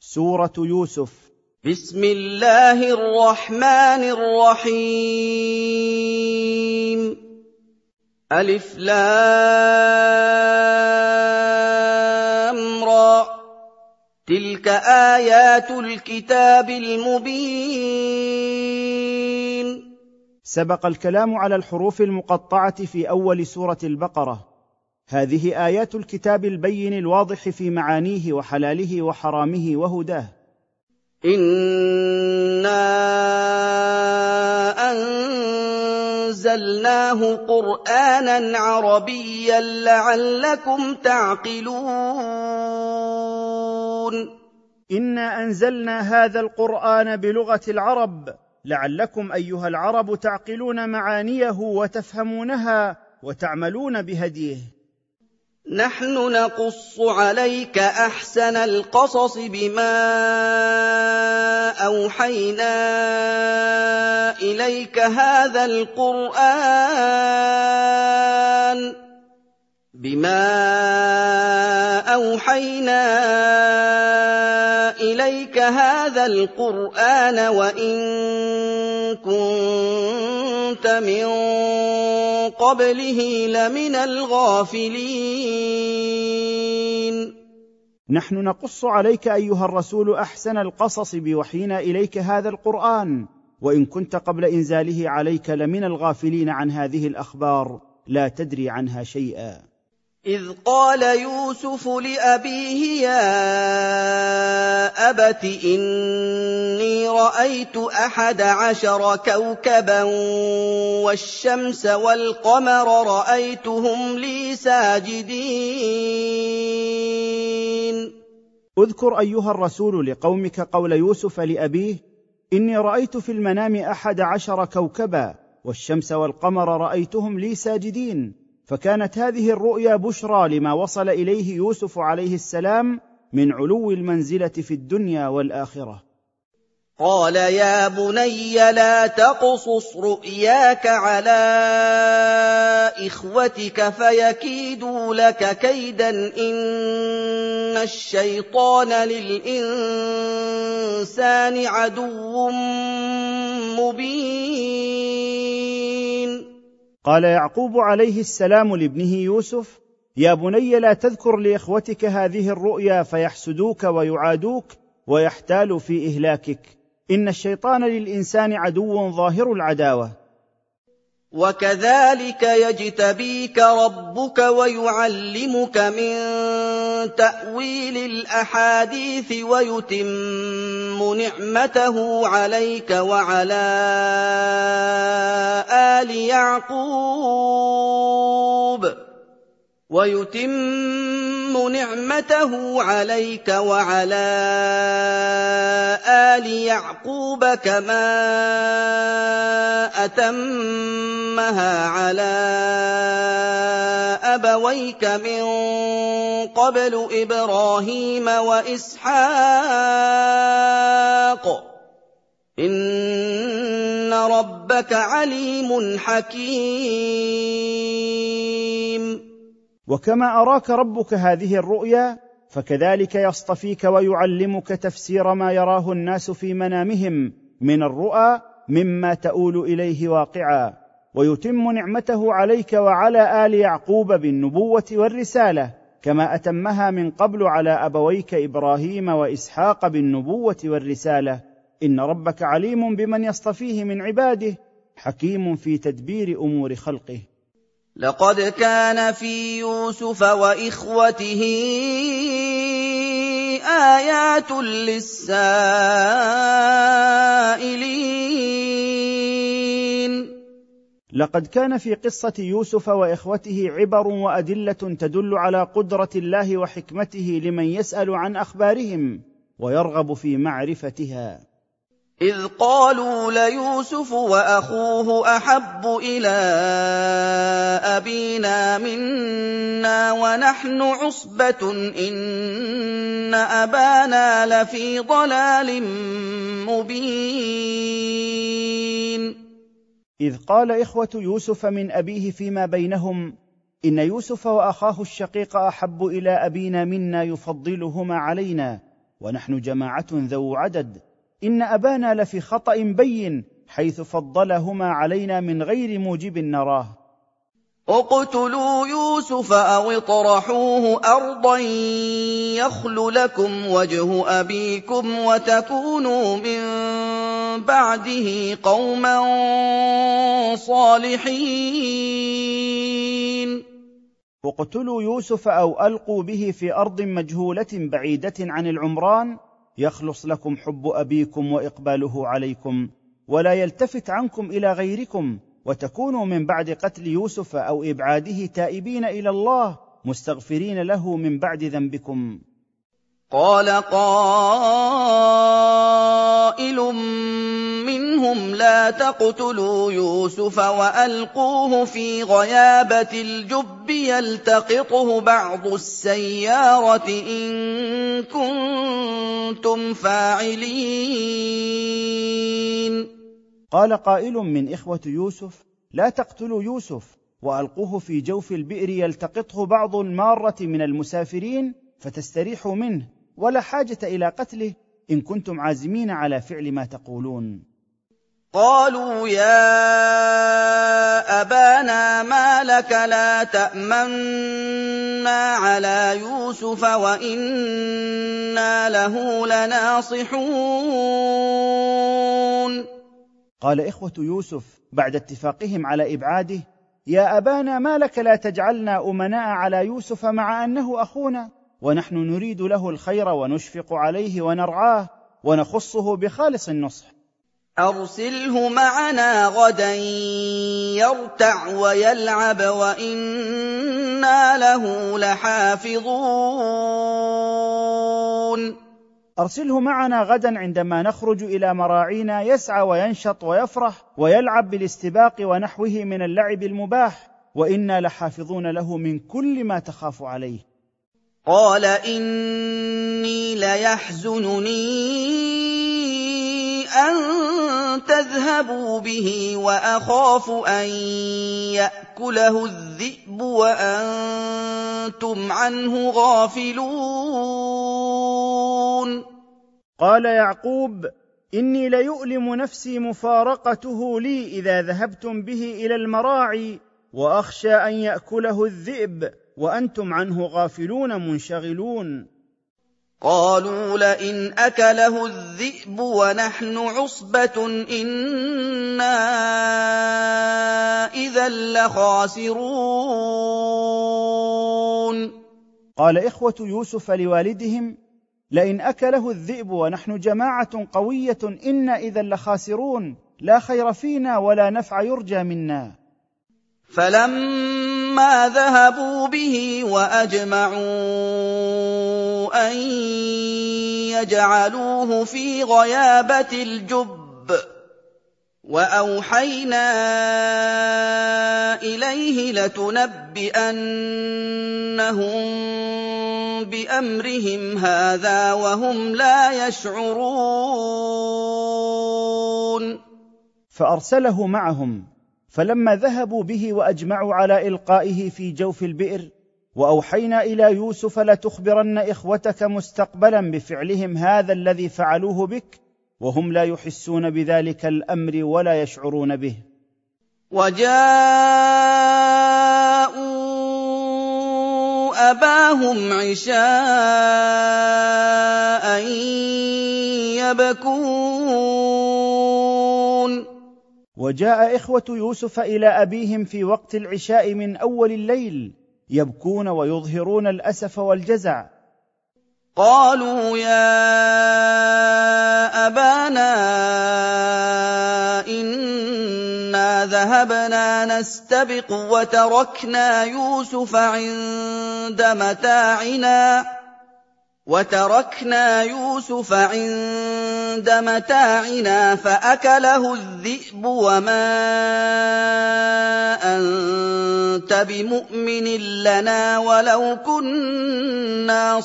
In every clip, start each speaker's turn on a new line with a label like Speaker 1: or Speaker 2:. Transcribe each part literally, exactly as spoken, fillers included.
Speaker 1: سورة يوسف.
Speaker 2: بسم الله الرحمن الرحيم. ألف لام را. تلك آيات الكتاب المبين.
Speaker 1: سبق الكلام على الحروف المقطعة في أول سورة البقرة. هذه آيات الكتاب البين الواضح في معانيه وحلاله وحرامه وهداه.
Speaker 2: إنا أنزلناه قرآنا عربيا لعلكم تعقلون.
Speaker 1: إنا أنزلنا هذا القرآن بلغة العرب لعلكم أيها العرب تعقلون معانيه وتفهمونها وتعملون بهديه.
Speaker 2: نحن نقص عليك أحسن القصص بما أوحينا إليك هذا القرآن بما أوحينا إليك هذا القرآن وإن كنت من قبله لمن الغافلين.
Speaker 1: نحن نقص عليك أيها الرسول أحسن القصص بوحينا إليك هذا القرآن وإن كنت قبل إنزاله عليك لمن الغافلين عن هذه الأخبار لا تدري عنها شيئا.
Speaker 2: إذ قال يوسف لأبيه يا أبت إني رأيت أحد عشر كوكبا والشمس والقمر رأيتهم لي ساجدين.
Speaker 1: اذكر أيها الرسول لقومك قول يوسف لأبيه إني رأيت في المنام أحد عشر كوكبا والشمس والقمر رأيتهم لي ساجدين. فكانت هذه الرؤيا بشرى لما وصل إليه يوسف عليه السلام من علو المنزلة في الدنيا والآخرة.
Speaker 2: قال يا بني لا تقصص رؤياك على إخوتك فيكيدوا لك كيدا إن الشيطان للإنسان عدو مبين.
Speaker 1: قال يعقوب عليه السلام لابنه يوسف يا بني لا تذكر لإخوتك هذه الرؤيا فيحسدوك ويعادوك ويحتالوا في إهلاكك إن الشيطان للإنسان عدو ظاهر العداوة.
Speaker 2: وكذلك يجتبيك ربك ويعلمك من تأويل الأحاديث ويتم نعمته عليك وعلى آل يعقوب ويتم نعمته عليك وعلى آل يعقوب كما أتمها على أبويك من قبل إبراهيم وإسحاق إن ربك عليم حكيم.
Speaker 1: وكما أراك ربك هذه الرؤيا فكذلك يصطفيك ويعلمك تفسير ما يراه الناس في منامهم من الرؤى مما تؤول إليه واقعا ويتم نعمته عليك وعلى آل يعقوب بالنبوة والرسالة كما أتمها من قبل على أبويك إبراهيم وإسحاق بالنبوة والرسالة إن ربك عليم بمن يصطفيه من عباده حكيم في تدبير أمور خلقه.
Speaker 2: لقد كان في يوسف وإخوته آيات للسائلين.
Speaker 1: لقد كان في قصة يوسف وإخوته عبر وأدلة تدل على قدرة الله وحكمته لمن يسأل عن أخبارهم ويرغب في معرفتها.
Speaker 2: إذ قالوا ليوسف وأخوه أحب إلى أبينا منا ونحن عصبة إن أبانا لفي ضلال مبين.
Speaker 1: إذ قال إخوة يوسف من أبيه فيما بينهم إن يوسف وأخاه الشقيق أحب إلى أبينا منا يفضلهما علينا ونحن جماعة ذو عدد، إن أبانا لفي خطأ بين حيث فضلهما علينا من غير موجب نراه.
Speaker 2: اقتلوا يوسف أو اطرحوه أرضا يخل لكم وجه أبيكم وتكونوا من بعده قوما صالحين.
Speaker 1: اقتلوا يوسف أو ألقوا به في أرض مجهولة بعيدة عن العمران يخلص لكم حب أبيكم وإقباله عليكم، ولا يلتفت عنكم إلى غيركم، وتكونوا من بعد قتل يوسف أو إبعاده تائبين إلى الله مستغفرين له من بعد ذنبكم.
Speaker 2: قال قائل منهم لا تقتلوا يوسف وألقوه في غيابة الجب يلتقطه بعض السيارة إن كنتم فاعلين.
Speaker 1: قال قائل من إخوة يوسف لا تقتلوا يوسف وألقوه في جوف البئر يلتقطه بعض المارة من المسافرين فتستريحوا منه، ولا حاجة إلى قتله إن كنتم عازمين على فعل ما تقولون.
Speaker 2: قالوا يا أبانا ما لك لا تأمنا على يوسف وإنا له لناصحون.
Speaker 1: قال إخوة يوسف بعد اتفاقهم على إبعاده: يا أبانا ما لك لا تجعلنا أمناء على يوسف مع أنه أخونا، ونحن نريد له الخير ونشفق عليه ونرعاه ونخصه بخالص النصح.
Speaker 2: أرسله معنا غدا يرتع ويلعب وإنا له لحافظون.
Speaker 1: أرسله معنا غدا عندما نخرج إلى مراعينا يسعى وينشط ويفرح ويلعب بالاستباق ونحوه من اللعب المباح، وإنا لحافظون له من كل ما تخاف عليه.
Speaker 2: قال إني ليحزنني أن تذهبوا به وأخاف أن يأكله الذئب وأنتم عنه غافلون.
Speaker 1: قال يعقوب: إني ليؤلم نفسي مفارقته لي إذا ذهبتم به إلى المراعي، وأخشى أن يأكله الذئب وأنتم عنه غافلون منشغلون.
Speaker 2: قالوا لئن أكله الذئب ونحن عصبة إنا إذا لخاسرون.
Speaker 1: قال إخوة يوسف لوالدهم: لئن أكله الذئب ونحن جماعة قوية إنا إذا لخاسرون، لا خير فينا ولا نفع يرجى منا.
Speaker 2: فلما ذهبوا به وأجمعوا أن يجعلوه في غيابة الجب وأوحينا إليه لتنبئنهم بأمرهم هذا وهم لا يشعرون.
Speaker 1: فأرسله معهم، فلما ذهبوا به وأجمعوا على إلقائه في جوف البئر، وأوحينا إلى يوسف لتخبرن إخوتك مستقبلا بفعلهم هذا الذي فعلوه بك، وهم لا يحسون بذلك الأمر ولا يشعرون به.
Speaker 2: وجاءوا أباهم عشاء يبكون.
Speaker 1: وجاء إخوة يوسف إلى أبيهم في وقت العشاء من أول الليل يبكون ويظهرون الأسف والجزع.
Speaker 2: قالوا يا أبانا إنا ذهبنا نستبق وتركنا يوسف عند متاعنا وتركنا يوسف عند متاعنا فأكله الذئب وما أنت بمؤمن لنا ولو كنا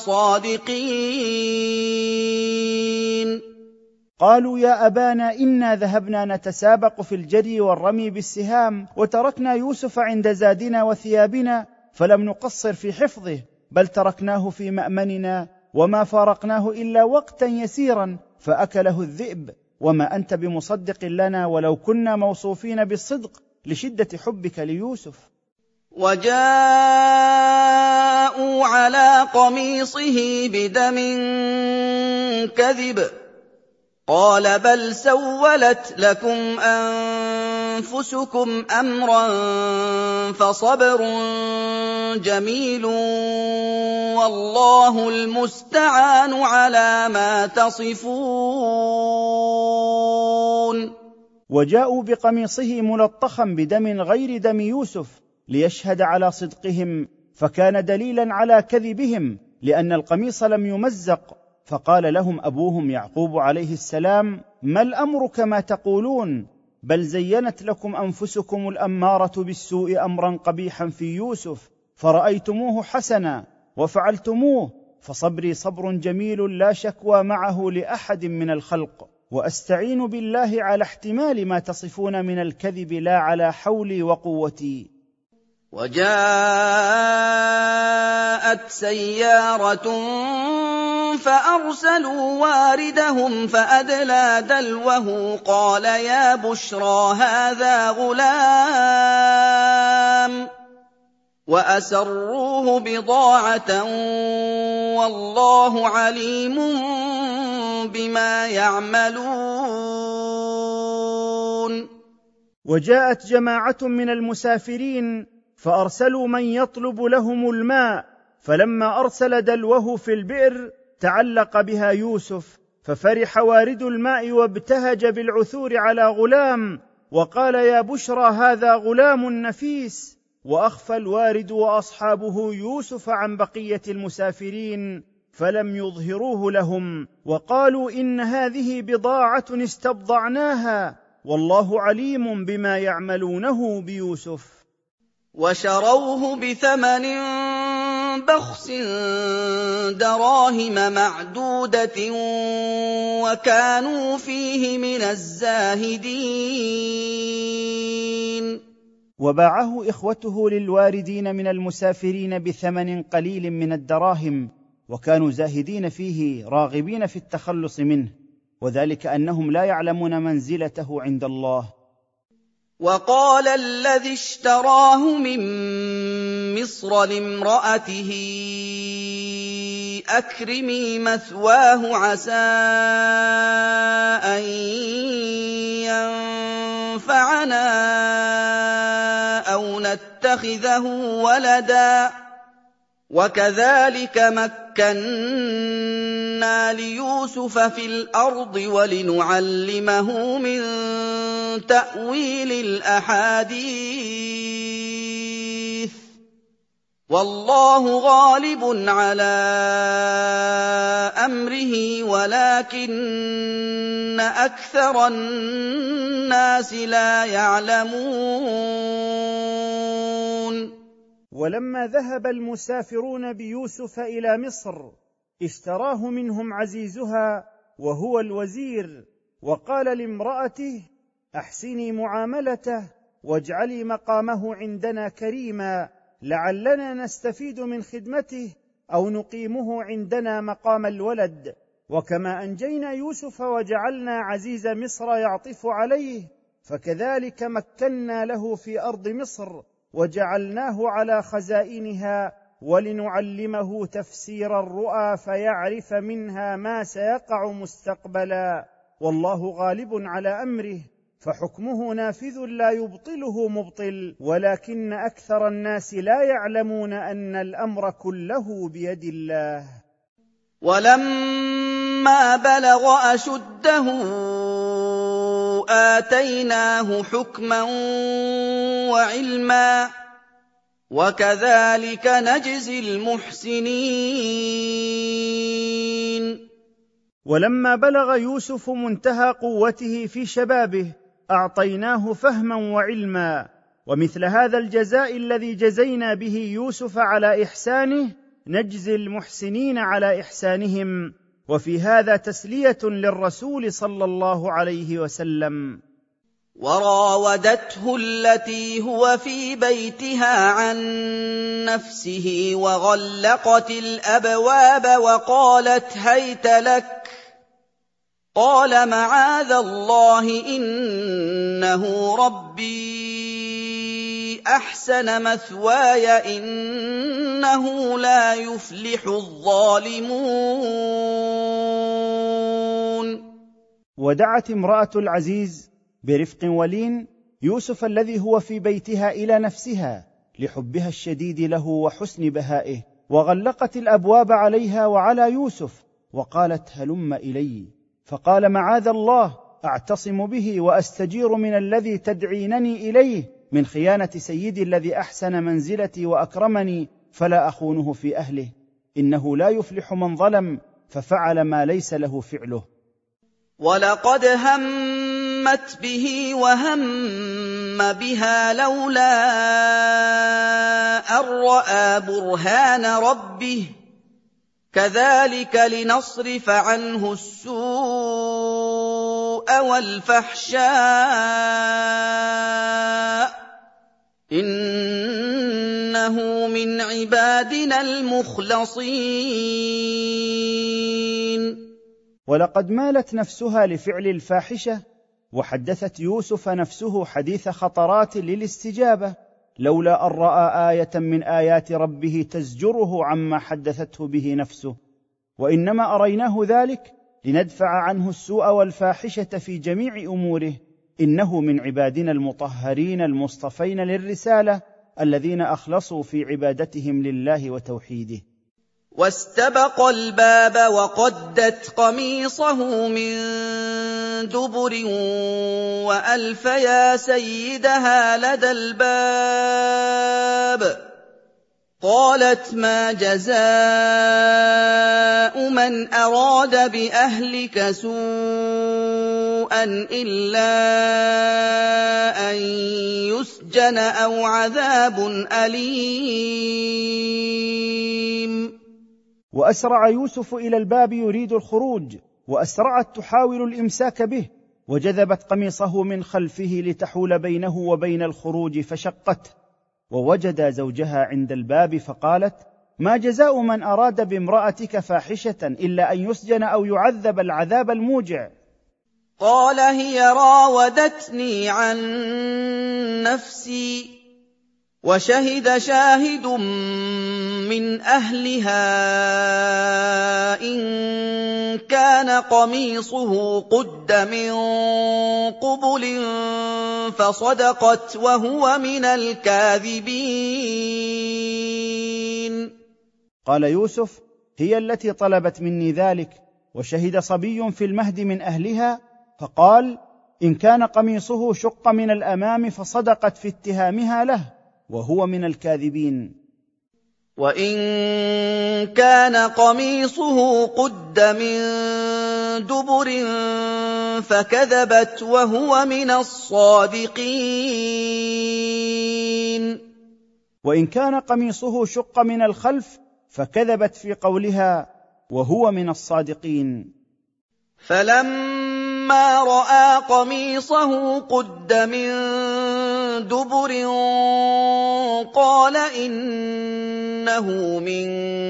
Speaker 2: صادقين.
Speaker 1: قالوا يا أبانا إنا ذهبنا نتسابق في الجري والرمي بالسهام وتركنا يوسف عند زادنا وثيابنا، فلم نقصر في حفظه بل تركناه في مأمننا وما فارقناه إلا وقتا يسيرا فأكله الذئب، وما أنت بمصدق لنا ولو كنا موصوفين بالصدق لشدة حبك ليوسف.
Speaker 2: وجاءوا على قميصه بدم كذب قال بل سولت لكم أنفسكم أمرا فصبر جميل والله المستعان على ما تصفون.
Speaker 1: وجاءوا بقميصه ملطخا بدم غير دم يوسف ليشهد على صدقهم، فكان دليلا على كذبهم لأن القميص لم يمزق. فقال لهم أبوهم يعقوب عليه السلام: ما الأمر كما تقولون؟ بل زينت لكم أنفسكم الأمارة بالسوء أمرا قبيحا في يوسف فرأيتموه حسنا وفعلتموه، فصبري صبر جميل لا شكوى معه لأحد من الخلق، وأستعين بالله على احتمال ما تصفون من الكذب لا على حولي وقوتي.
Speaker 2: وجاءت سيارة فأرسلوا واردهم فأدلى دلوه قال يا بشرى هذا غلام وأسروه بضاعة والله عليم بما يعملون.
Speaker 1: وجاءت جماعة من المسافرين فأرسلوا من يطلب لهم الماء، فلما أرسل دلوه في البئر تعلق بها يوسف، ففرح وارد الماء وابتهج بالعثور على غلام وقال يا بشرى هذا غلام نفيس. وأخفى الوارد وأصحابه يوسف عن بقية المسافرين فلم يظهروه لهم، وقالوا إن هذه بضاعة استبضعناها والله عليم بما يعملونه بيوسف.
Speaker 2: وشروه بثمن بخس دراهم معدودة وكانوا فيه من الزاهدين.
Speaker 1: وباعه إخوته للواردين من المسافرين بثمن قليل من الدراهم، وكانوا زاهدين فيه راغبين في التخلص منه، وذلك أنهم لا يعلمون منزلته عند الله.
Speaker 2: وقال الذي اشتراه من مصر لامرأته أكرمي مثواه عسى أن ينفعنا أو نتخذه ولدا وكذلك مكنا ليوسف في الأرض ولنعلمه من تأويل الأحاديث والله غالب على أمره ولكن أكثر الناس لا يعلمون.
Speaker 1: ولما ذهب المسافرون بيوسف إلى مصر اشتراه منهم عزيزها وهو الوزير، وقال لامرأته أحسني معاملته واجعلي مقامه عندنا كريما لعلنا نستفيد من خدمته أو نقيمه عندنا مقام الولد، وكما أنجينا يوسف وجعلنا عزيز مصر يعطف عليه فكذلك مكنا له في أرض مصر وجعلناه على خزائنها ولنعلمه تفسير الرؤى فيعرف منها ما سيقع مستقبلا والله غالب على أمره فحكمه نافذ لا يبطله مبطل ولكن أكثر الناس لا يعلمون أن الأمر كله بيد الله.
Speaker 2: ولما بلغ أشده آتيناه حكما وعلما وكذلك نجزي المحسنين.
Speaker 1: ولما بلغ يوسف منتهى قوته في شبابه أعطيناه فهما وعلما، ومثل هذا الجزاء الذي جزينا به يوسف على إحسانه نجزي المحسنين على إحسانهم، وفي هذا تسلية للرسول صلى الله عليه وسلم.
Speaker 2: وراودته التي هو في بيتها عن نفسه وغلقت الأبواب وقالت هيت لك قال معاذ الله إنه ربي أحسن مثواي إنه لا يفلح الظالمون.
Speaker 1: ودعت امرأة العزيز برفق ولين يوسف الذي هو في بيتها إلى نفسها لحبها الشديد له وحسن بهائه، وغلقت الأبواب عليها وعلى يوسف وقالت هلم إلي، فقال معاذ الله أعتصم به وأستجير من الذي تدعينني إليه من خيانة سيدي الذي أحسن منزلتي وأكرمني، فلا أخونه في أهله، إنه لا يفلح من ظلم ففعل ما ليس له فعله.
Speaker 2: ولقد همت به وهم بها لولا أن رأى برهان ربه كذلك لنصرف عنه السوء والفحشاء إنه من عبادنا المخلصين.
Speaker 1: ولقد مالت نفسها لفعل الفاحشة، وحدثت يوسف نفسه حديث خطرات للاستجابة لولا أن رأى آية من آيات ربه تزجره عما حدثته به نفسه، وإنما أريناه ذلك لندفع عنه السوء والفاحشة في جميع أموره، إنه من عبادنا المطهرين المصطفين للرسالة الذين أخلصوا في عبادتهم لله وتوحيده.
Speaker 2: واستبق الباب وقدت قميصه من دبر وألف يا سيدها لدى الباب قالت ما جزاء من أراد بأهلك سوءا إلا أن يسجن أو عذاب أليم.
Speaker 1: وأسرع يوسف إلى الباب يريد الخروج، وأسرعت تحاول الإمساك به، وجذبت قميصه من خلفه لتحول بينه وبين الخروج فشقته، ووجد زوجها عند الباب فقالت ما جزاء من أراد بامرأتك فاحشة إلا أن يسجن أو يعذب العذاب الموجع؟
Speaker 2: قال هي راودتني عن نفسي وشهد شاهد من أهلها إن كان قميصه قد من قبل فصدقت وهو من الكاذبين.
Speaker 1: قال يوسف هي التي طلبت مني ذلك، وشهد صبي في المهد من أهلها فقال إن كان قميصه شق من الأمام فصدقت في اتهامها له وهو من الكاذبين.
Speaker 2: وإن كان قميصه قد من دبر فكذبت وهو من الصادقين.
Speaker 1: وإن كان قميصه شق من الخلف فكذبت في قولها وهو من الصادقين.
Speaker 2: فلما رأى قميصه قد من دبر قال إنه من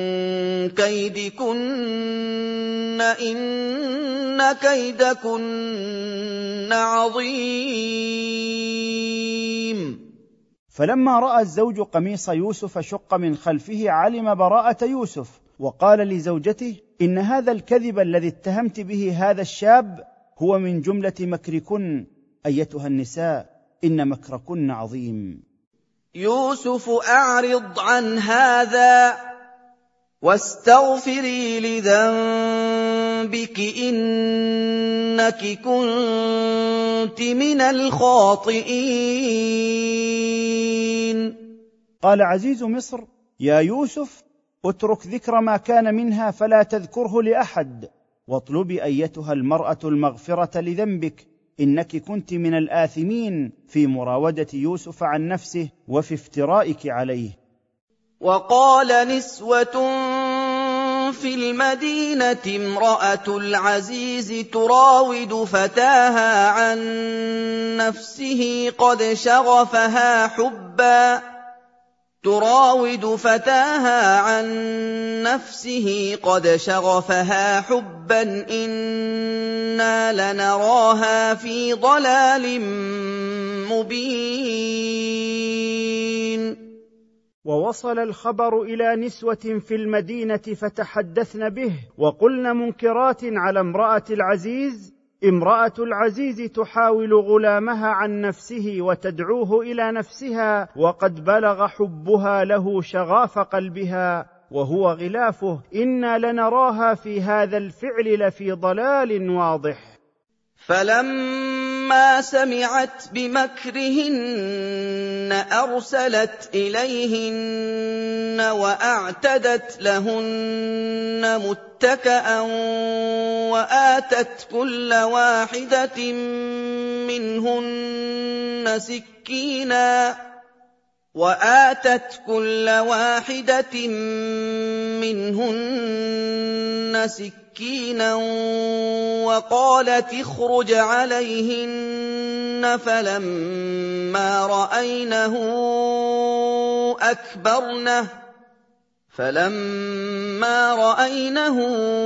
Speaker 2: كيدكن إن كيدكن عظيم.
Speaker 1: فلما رأى الزوج قميص يوسف شق من خلفه علم براءة يوسف، وقال لزوجته إن هذا الكذب الذي اتهمت به هذا الشاب هو من جملة مكركن أيتها النساء إن مكركن عظيم.
Speaker 2: يوسف أعرض عن هذا واستغفري لذنبك إنك كنت من الخاطئين.
Speaker 1: قال عزيز مصر يا يوسف اترك ذكر ما كان منها فلا تذكره لأحد، واطلبي أيتها المرأة المغفرة لذنبك إنك كنت من الآثمين في مراودة يوسف عن نفسه وفي افترائك عليه.
Speaker 2: وقال نسوة في المدينة امرأة العزيز تراود فتاها عن نفسه قد شغفها حبا تراود فتاها عن نفسه قد شغفها حبا إنا لنراها في ضلال مبين.
Speaker 1: ووصل الخبر إلى نسوة في المدينة فتحدثن به وقلن منكرات على امرأة العزيز. امرأة العزيز تحاول غلامها عن نفسه وتدعوه إلى نفسها وقد بلغ حبها له شغاف قلبها وهو غلافه، إنا لنراها في هذا الفعل لفي ضلال واضح.
Speaker 2: فلما سمعت بمكرهن أرسلت إليهن وأعتدت لهن متكأ وآتت كل واحدة منهن سكينا وآتت كل واحدة منهن سكينا وقالت اخرج عليهن فلما رأينه أكبرنه فلما رأينه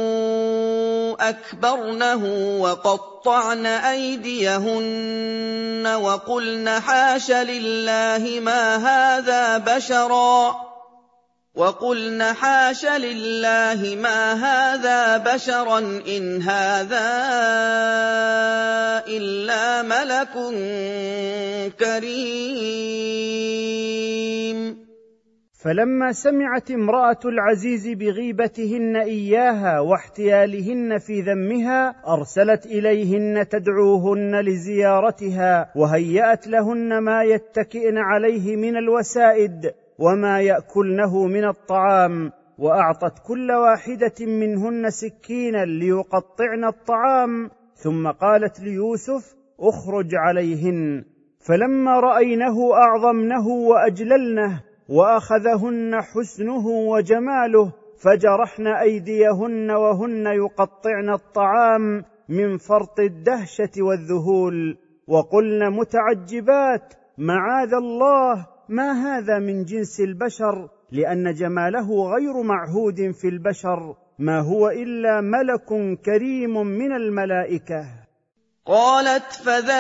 Speaker 2: أكبرنه وقطعن أيديهن وقلن حاش لله ما هذا بشرا وقلن حاش لله ما هذا بشرا إن هذا إلا ملك كريم.
Speaker 1: فلما سمعت امرأة العزيز بغيبتهن إياها واحتيالهن في ذمها أرسلت إليهن تدعوهن لزيارتها وهيأت لهن ما يتكئن عليه من الوسائد وما يأكلنه من الطعام، وأعطت كل واحدة منهن سكينا ليقطعن الطعام، ثم قالت ليوسف اخرج عليهن. فلما رأينه أعظمنه وأجللنه وأخذهن حسنه وجماله فجرحن أيديهن وهن يقطعن الطعام من فرط الدهشة والذهول، وقلن متعجبات معاذ الله ما هذا من جنس البشر، لأن جماله غير معهود في البشر، ما هو إلا ملك كريم من الملائكة.
Speaker 2: قالت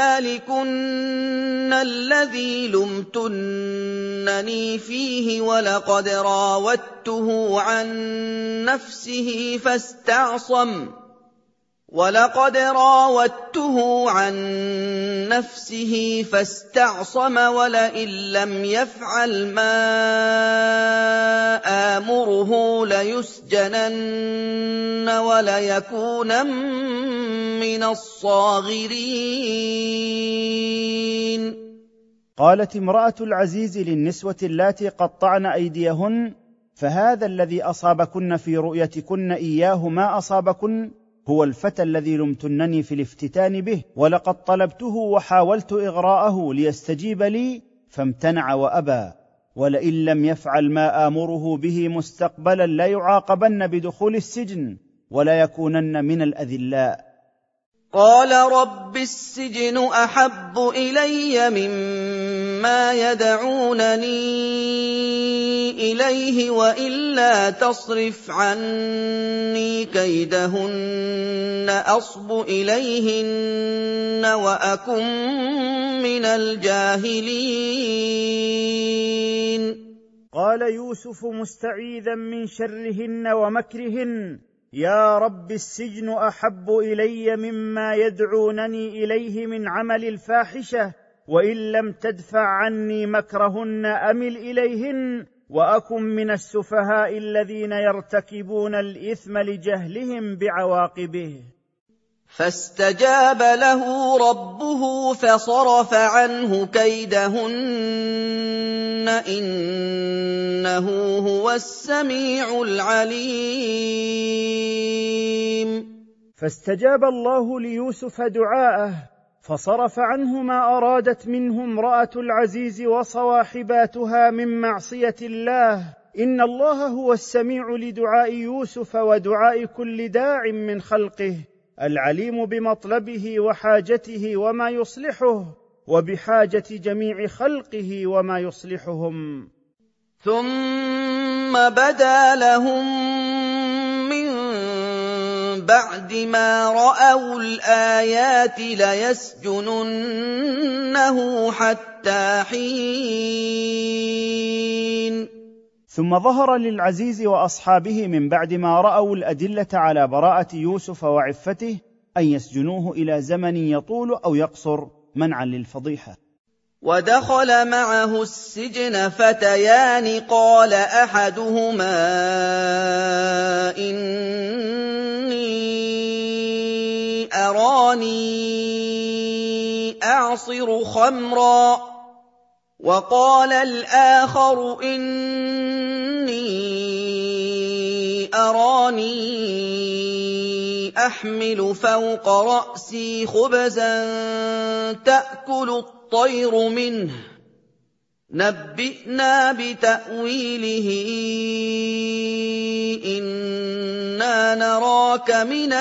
Speaker 2: فذلكن الذي لمتنني فيه ولقد راودته عن نفسه فاستعصم ولقد راودته عن نفسه فاستعصم ولئن لم يفعل ما آمره ليسجنن وليكونن من الصاغرين.
Speaker 1: قالت امرأة العزيز للنسوة اللاتي قطعن أيديهن فهذا الذي أصابكن في رؤيتكن إياه ما أصابكن هو الفتى الذي لمتنني في الافتتان به، ولقد طلبته وحاولت إغراءه ليستجيب لي فامتنع وأبى، ولئن لم يفعل ما آمره به مستقبلا لا يعاقبن بدخول السجن ولا يكونن من الأذلاء.
Speaker 2: قال رب السجن أحب إلي مما يدعونني إليه وإلا تصرف عني كيدهن أصب إليهن وأكن من الجاهلين.
Speaker 1: قال يوسف مستعيذا من شرهن ومكرهن يا رب السجن أحب إلي مما يدعونني إليه من عمل الفاحشة، وإن لم تدفع عني مكرهن أمل إليهن وأكن من السفهاء الذين يرتكبون الإثم لجهلهم بعواقبه.
Speaker 2: فاستجاب له ربه فصرف عنه كيدهن إنه هو السميع العليم.
Speaker 1: فاستجاب الله ليوسف دعاءه فصرف عنه ما أرادت منه امرأة العزيز وصواحباتها من معصية الله، إن الله هو السميع لدعاء يوسف ودعاء كل داع من خلقه، العليم بمطلبه وحاجته وما يصلحه، وبحاجة جميع خلقه وما يصلحهم.
Speaker 2: ثم بدا لهم من بعد ما رأوا الآيات ليسجننه حتى حين.
Speaker 1: ثم ظهر للعزيز وأصحابه من بعد ما رأوا الأدلة على براءة يوسف وعفته أن يسجنوه إلى زمن يطول أو يقصر منعا للفضيحة.
Speaker 2: ودخل معه السجن فتيان قال أحدهما إني أراني أعصر خمرا وقال الآخر إني أراني أحمل فوق رأسي خبزا تأكل الطير منه نبئنا بتأويله إنا نراك من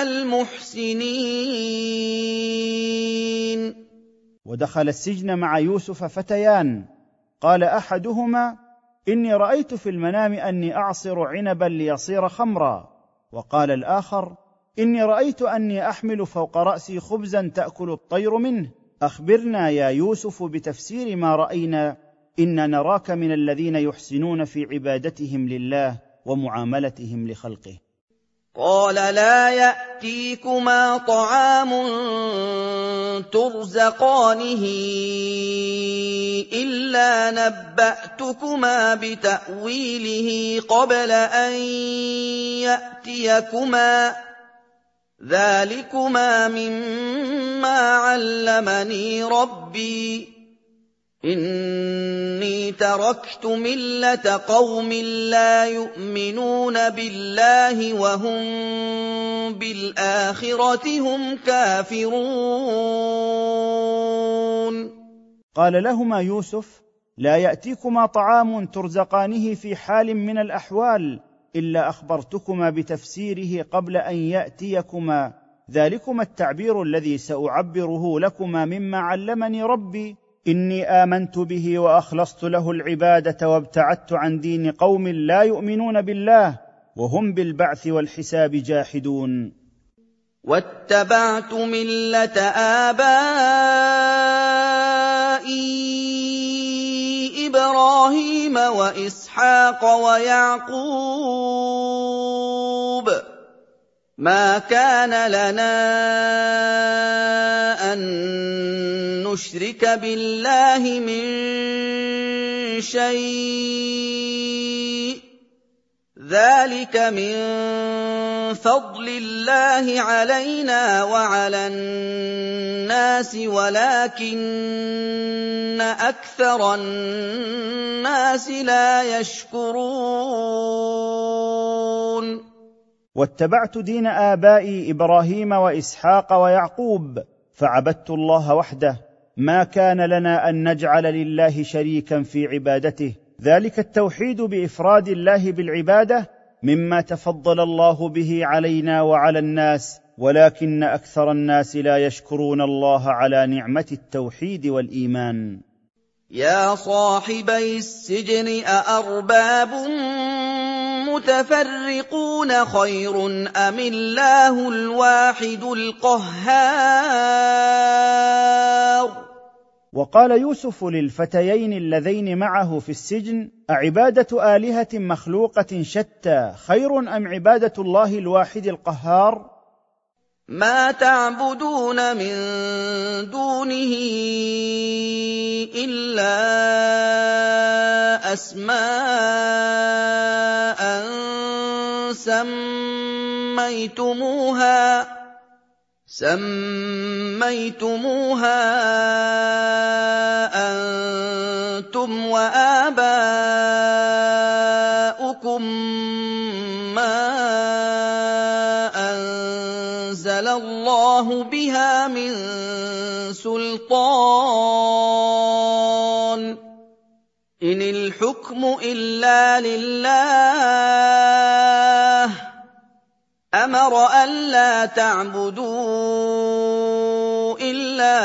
Speaker 2: المحسنين.
Speaker 1: ودخل السجن مع يوسف فتيان قال أحدهما إني رأيت في المنام أني أعصر عنبا ليصير خمرا، وقال الآخر إني رأيت أني أحمل فوق رأسي خبزا تأكل الطير منه، أخبرنا يا يوسف بتفسير ما رأينا، إنا نراك من الذين يحسنون في عبادتهم لله ومعاملتهم لخلقه.
Speaker 2: قال لا يأتيكما طعام ترزقانه إلا نبأتكما بتأويله قبل أن يأتيكما ذلكما مما علمني ربي إني تركت ملة قوم لا يؤمنون بالله وهم بالآخرة هم كافرون.
Speaker 1: قال لهما يوسف لا يأتيكما طعام ترزقانه في حال من الأحوال إلا أخبرتكما بتفسيره قبل أن يأتيكما، ذلكما التعبير الذي سأعبره لكما مما علمني ربي، إني آمنت به وأخلصت له العبادة وابتعدت عن دين قوم لا يؤمنون بالله وهم بالبعث والحساب جاحدون.
Speaker 2: واتبعت ملة آبائي إبراهيم وإسحاق ويعقوب ما كان لنا أن نشرك بالله من شيء ذلك من فضل الله علينا وعلى الناس ولكن أكثر الناس لا يشكرون.
Speaker 1: واتبعت دين آبائي إبراهيم وإسحاق ويعقوب فعبدت الله وحده، ما كان لنا أن نجعل لله شريكا في عبادته، ذلك التوحيد بإفراد الله بالعبادة مما تفضل الله به علينا وعلى الناس، ولكن أكثر الناس لا يشكرون الله على نعمة التوحيد والإيمان.
Speaker 2: يا صاحبي السجن أأرباب متفرقون خير أم الله الواحد القهار.
Speaker 1: وقال يوسف للفتيين اللذين معه في السجن أعبادة آلهة مخلوقة شتى خير أم عبادة الله الواحد القهار؟
Speaker 2: ما تعبدون من دونه إلا أسماء سميتموها سميتموها أنتم وآباؤكم ما أنزل الله بها من سلطان إِنِ الْحُكْمُ إِلَّا لِلَّهِ أَمَرَ أَلَّا تَعْبُدُوا إِلَّا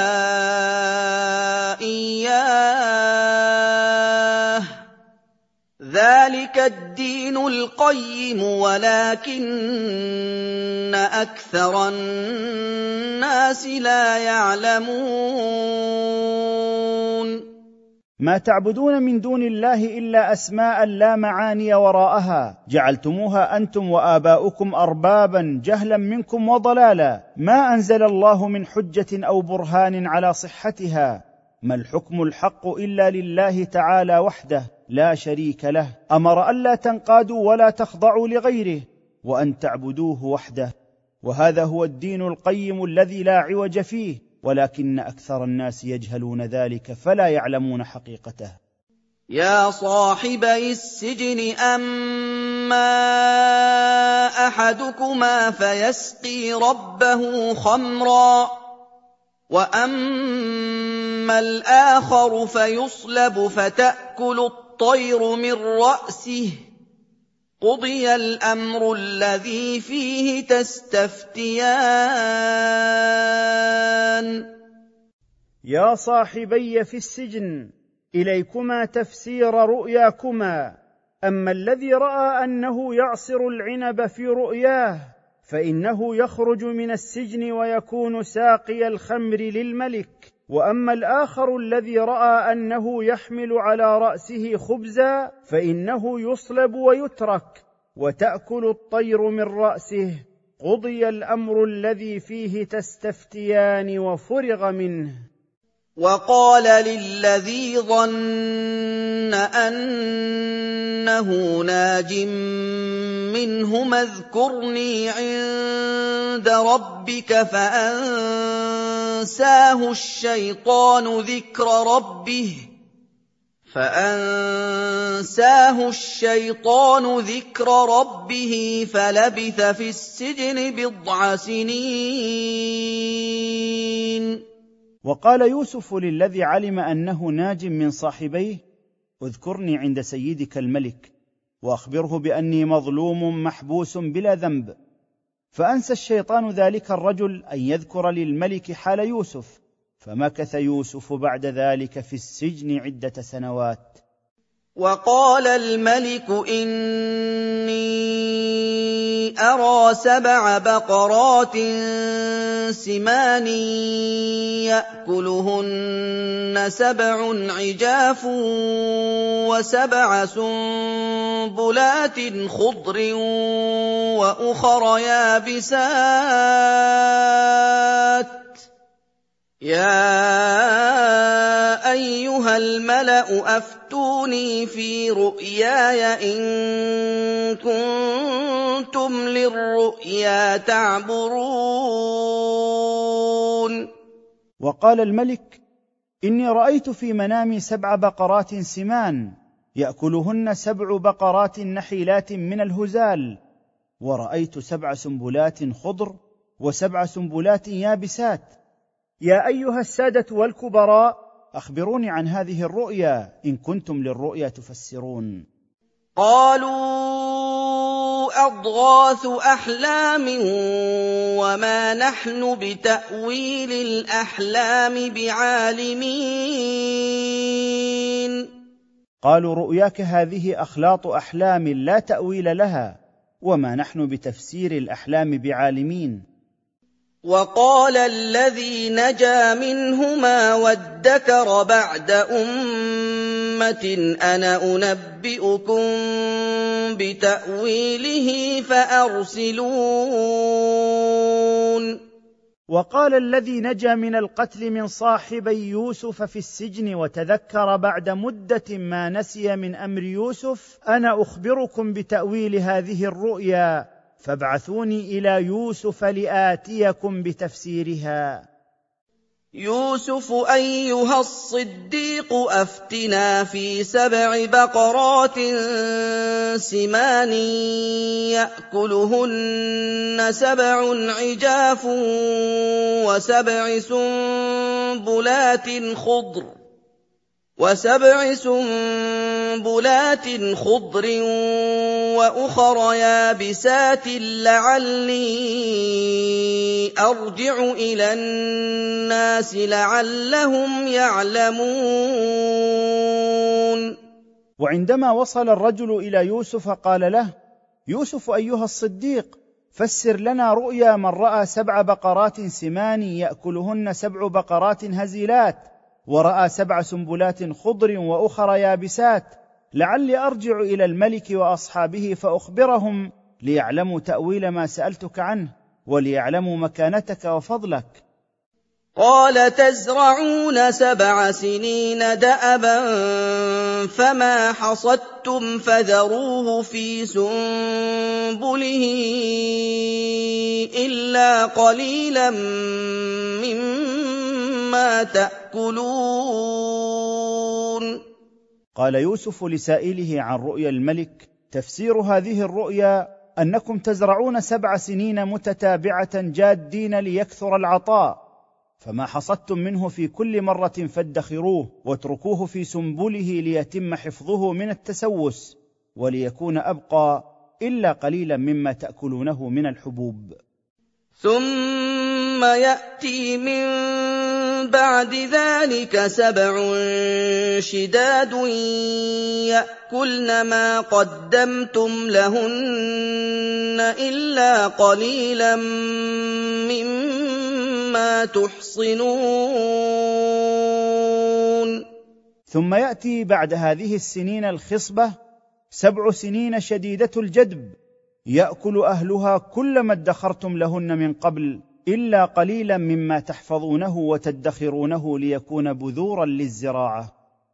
Speaker 2: إِيَّاهُ ۚ ذَٰلِكَ الدِّينُ الْقَيِّمُ وَلَٰكِنَّ أَكْثَرَ النَّاسِ لَا يَعْلَمُونَ
Speaker 1: ما تعبدون من دون الله إلا أسماء لا معاني وراءها جعلتموها أنتم وآباؤكم أربابا جهلا منكم وضلالا، ما أنزل الله من حجة أو برهان على صحتها. ما الحكم الحق إلا لله تعالى وحده لا شريك له، أمر ألا تنقادوا ولا تخضعوا لغيره وأن تعبدوه وحده، وهذا هو الدين القيم الذي لا عوج فيه، ولكن أكثر الناس يجهلون ذلك فلا يعلمون حقيقته.
Speaker 2: يا صاحبي السجن أما أحدكما فيسقي ربه خمرا وأما الآخر فيصلب فتأكل الطير من رأسه، قضي الأمر الذي فيه تستفتيان.
Speaker 1: يا صاحبي في السجن، إليكما تفسير رؤياكما. أما الذي رأى أنه يعصر العنب في رؤياه فإنه يخرج من السجن ويكون ساقي الخمر للملك، وأما الآخر الذي رأى أنه يحمل على رأسه خبزا فإنه يصلب ويترك وتأكل الطير من رأسه، قضي الأمر الذي فيه تستفتيان وفرغ منه.
Speaker 2: وقال للذي ظن أنه ناج منهما اذكرني عند ربك فأنساه الشيطان ذكر ربه فأنساه الشيطان ذكر ربه فلبث في السجن بضع سنين.
Speaker 1: وقال يوسف للذي علم أنه ناج من صاحبيه: اذكرني عند سيدك الملك وأخبره بأني مظلوم محبوس بلا ذنب. فأنسى الشيطان ذلك الرجل أن يذكر للملك حال يوسف، فمكث يوسف بعد ذلك في السجن عدة سنوات.
Speaker 2: وقال الملك إني أرى سبع بقرات سمان يأكلهن سبع عجاف وسبع سنبلات خضر وأخر يابسات، يا أيها الملأ أفتوني في رؤياي إن كنتم للرؤيا تعبرون.
Speaker 1: وقال الملك: إني رأيت في منامي سبع بقرات سمان يأكلهن سبع بقرات نحيلات من الهزال، ورأيت سبع سنبلات خضر وسبع سنبلات يابسات. يا أيها السادة والكبراء، أخبروني عن هذه الرؤيا إن كنتم للرؤيا تفسرون.
Speaker 2: قالوا أضغاث أحلام وما نحن بتأويل الأحلام بعالمين.
Speaker 1: قالوا: رؤياك هذه أخلاط أحلام لا تأويل لها، وما نحن بتفسير الأحلام بعالمين.
Speaker 2: وقال الذي نجا منهما وادكر بعد أمة أنا أنبئكم بتأويله فأرسلون.
Speaker 1: وقال الذي نجا من القتل من صاحبي يوسف في السجن وتذكر بعد مدة ما نسي من أمر يوسف: أنا أخبركم بتأويل هذه الرؤيا، فابعثوني إلى يوسف لآتيكم بتفسيرها.
Speaker 2: يوسف أيها الصديق أفتنا في سبع بقرات سمان يأكلهن سبع عجاف وسبع سنبلات خضر وسبع سنبلات خضر وأخر يابسات لعلي أرجع إلى الناس لعلهم يعلمون.
Speaker 1: وعندما وصل الرجل إلى يوسف قال له: يوسف أيها الصديق، فسر لنا رؤيا من رأى سبع بقرات سمان يأكلهن سبع بقرات هزيلات، ورأى سبع سنبلات خضر وأخر يابسات، لعلي أرجع إلى الملك وأصحابه فأخبرهم ليعلموا تأويل ما سألتك عنه وليعلموا مكانتك وفضلك.
Speaker 2: قال: تزرعون سبع سنين دأبا فما حصدتم فذروه في سنبله إلا قليلا مما تأكلون.
Speaker 1: قال يوسف لسائله عن رؤيا الملك: تفسير هذه الرؤيا أنكم تزرعون سبع سنين متتابعة جادين ليكثر العطاء، فما حصدتم منه في كل مرة فادخروه واتركوه في سنبله ليتم حفظه من التسوس، وليكون أبقى إلا قليلا مما تأكلونه من الحبوب.
Speaker 2: ثم يأتي من بعد ذلك سبع شداد يأكلن ما قدمتم لهن إلا قليلا مما تحصنون.
Speaker 1: ثم يأتي بعد هذه السنين الخصبة سبع سنين شديدة الجدب يأكل أهلها كل ما ادخرتم لهن من قبل إلا قليلا مما تحفظونه وتدخرونه ليكون بذورا للزراعة.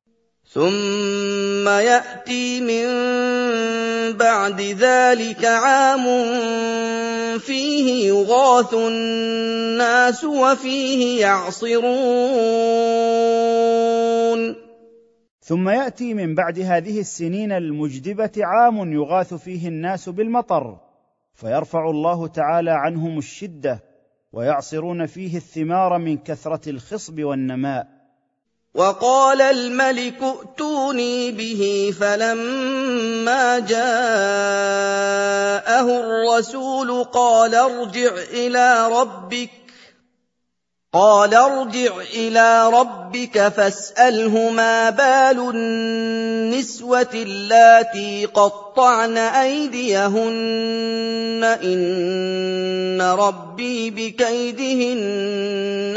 Speaker 2: ثم يأتي من بعد ذلك عام فيه يغاث الناس وفيه يعصرون.
Speaker 1: ثم يأتي من بعد هذه السنين المجدبة عام يغاث فيه الناس بالمطر، فيرفع الله تعالى عنهم الشدة ويعصرون فيه الثمار من كثرة الخصب والنماء.
Speaker 2: وقال الملك ائتوني به فلما جاءه الرسول قال ارجع إلى ربك قال ارجع إلى ربك فاسأله ما بال النسوة اللاتي قطعن أيديهن إن ربي بكيدهن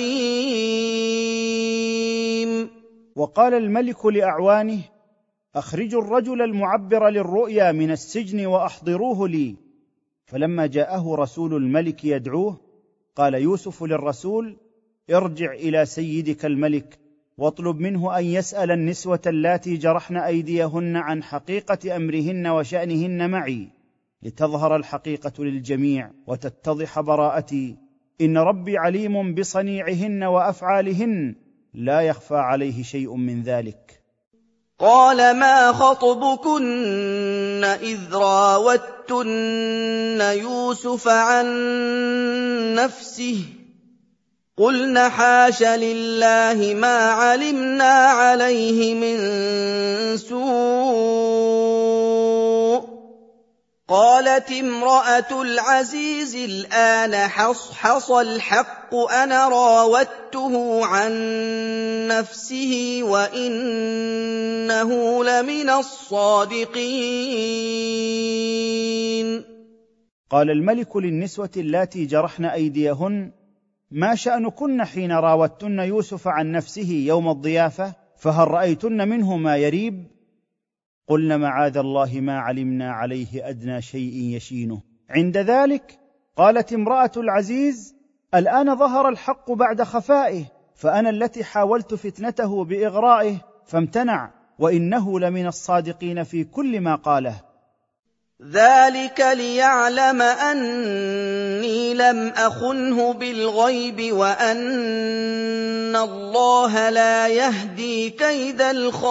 Speaker 2: عليم.
Speaker 1: وقال الملك لأعوانه: أخرجوا الرجل المعبر للرؤيا من السجن وأحضروه لي. فلما جاءه رسول الملك يدعوه قال يوسف للرسول: ارجع إلى سيدك الملك واطلب منه أن يسأل النسوة اللاتي جرحن أيديهن عن حقيقة أمرهن وشأنهن معي، لتظهر الحقيقة للجميع وتتضح براءتي، إن ربي عليم بصنيعهن وأفعالهن لا يخفى عليه شيء من ذلك.
Speaker 2: قال ما خطبكن إذ راوتن يوسف عن نفسه قلن حاش لله ما علمنا عليه من سوء. قالت امرأة العزيز الآن حصحص الحق أنا راودته عن نفسه وإنه لمن الصادقين.
Speaker 1: قال الملك للنسوة اللاتي جرحن أيديهن: ما شأنكن حين راودتن يوسف عن نفسه يوم الضيافة؟ فهل رأيتن منه ما يريب؟ قلن معاذ الله ما علمنا عليه أدنى شيء يشينه. عند ذلك قالت امرأة العزيز: الآن ظهر الحق بعد خفائه، فأنا التي حاولت فتنته بإغرائه فامتنع، وإنه لمن الصادقين في كل ما قاله.
Speaker 2: ذلك ليعلم أني لم أخنه بالغيب وأن الله لا يهدي كيد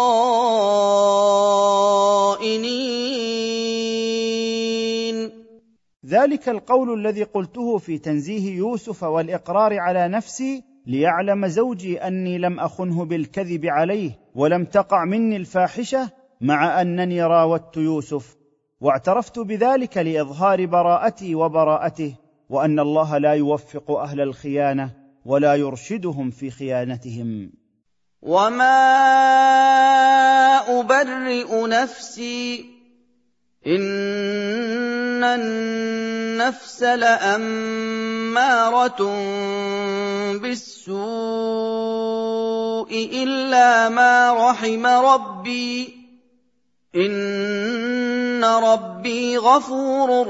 Speaker 2: الخائنين.
Speaker 1: ذلك القول الذي قلته في تنزيه يوسف والإقرار على نفسي ليعلم زوجي أني لم أخنه بالكذب عليه ولم تقع مني الفاحشة، مع أنني راودت يوسف، واعترفت بذلك لإظهار براءتي وبراءته، وأن الله لا يوفق أهل الخيانة ولا يرشدهم في خيانتهم.
Speaker 2: وما أبرئ نفسي، إن النفس لأمارة بالسوء إلا ما رحم ربي، إن ربي غفور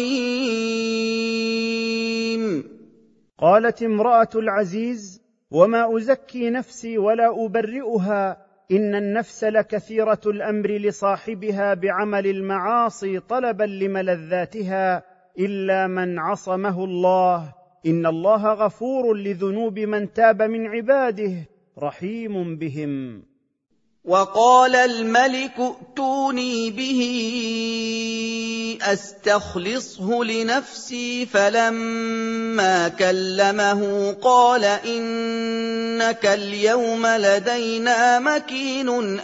Speaker 2: رحيم.
Speaker 1: قالت امرأة العزيز: وما أزكي نفسي ولا أبرئها، إن النفس لكثيرة الأمر لصاحبها بعمل المعاصي طلبا لملذاتها، إلا من عصمه الله، إن الله غفور لذنوب من تاب من عباده رحيم بهم.
Speaker 2: وقال الملك ائتوني به أستخلصه لنفسي، فلما كلمه قال إنك اليوم لدينا مكين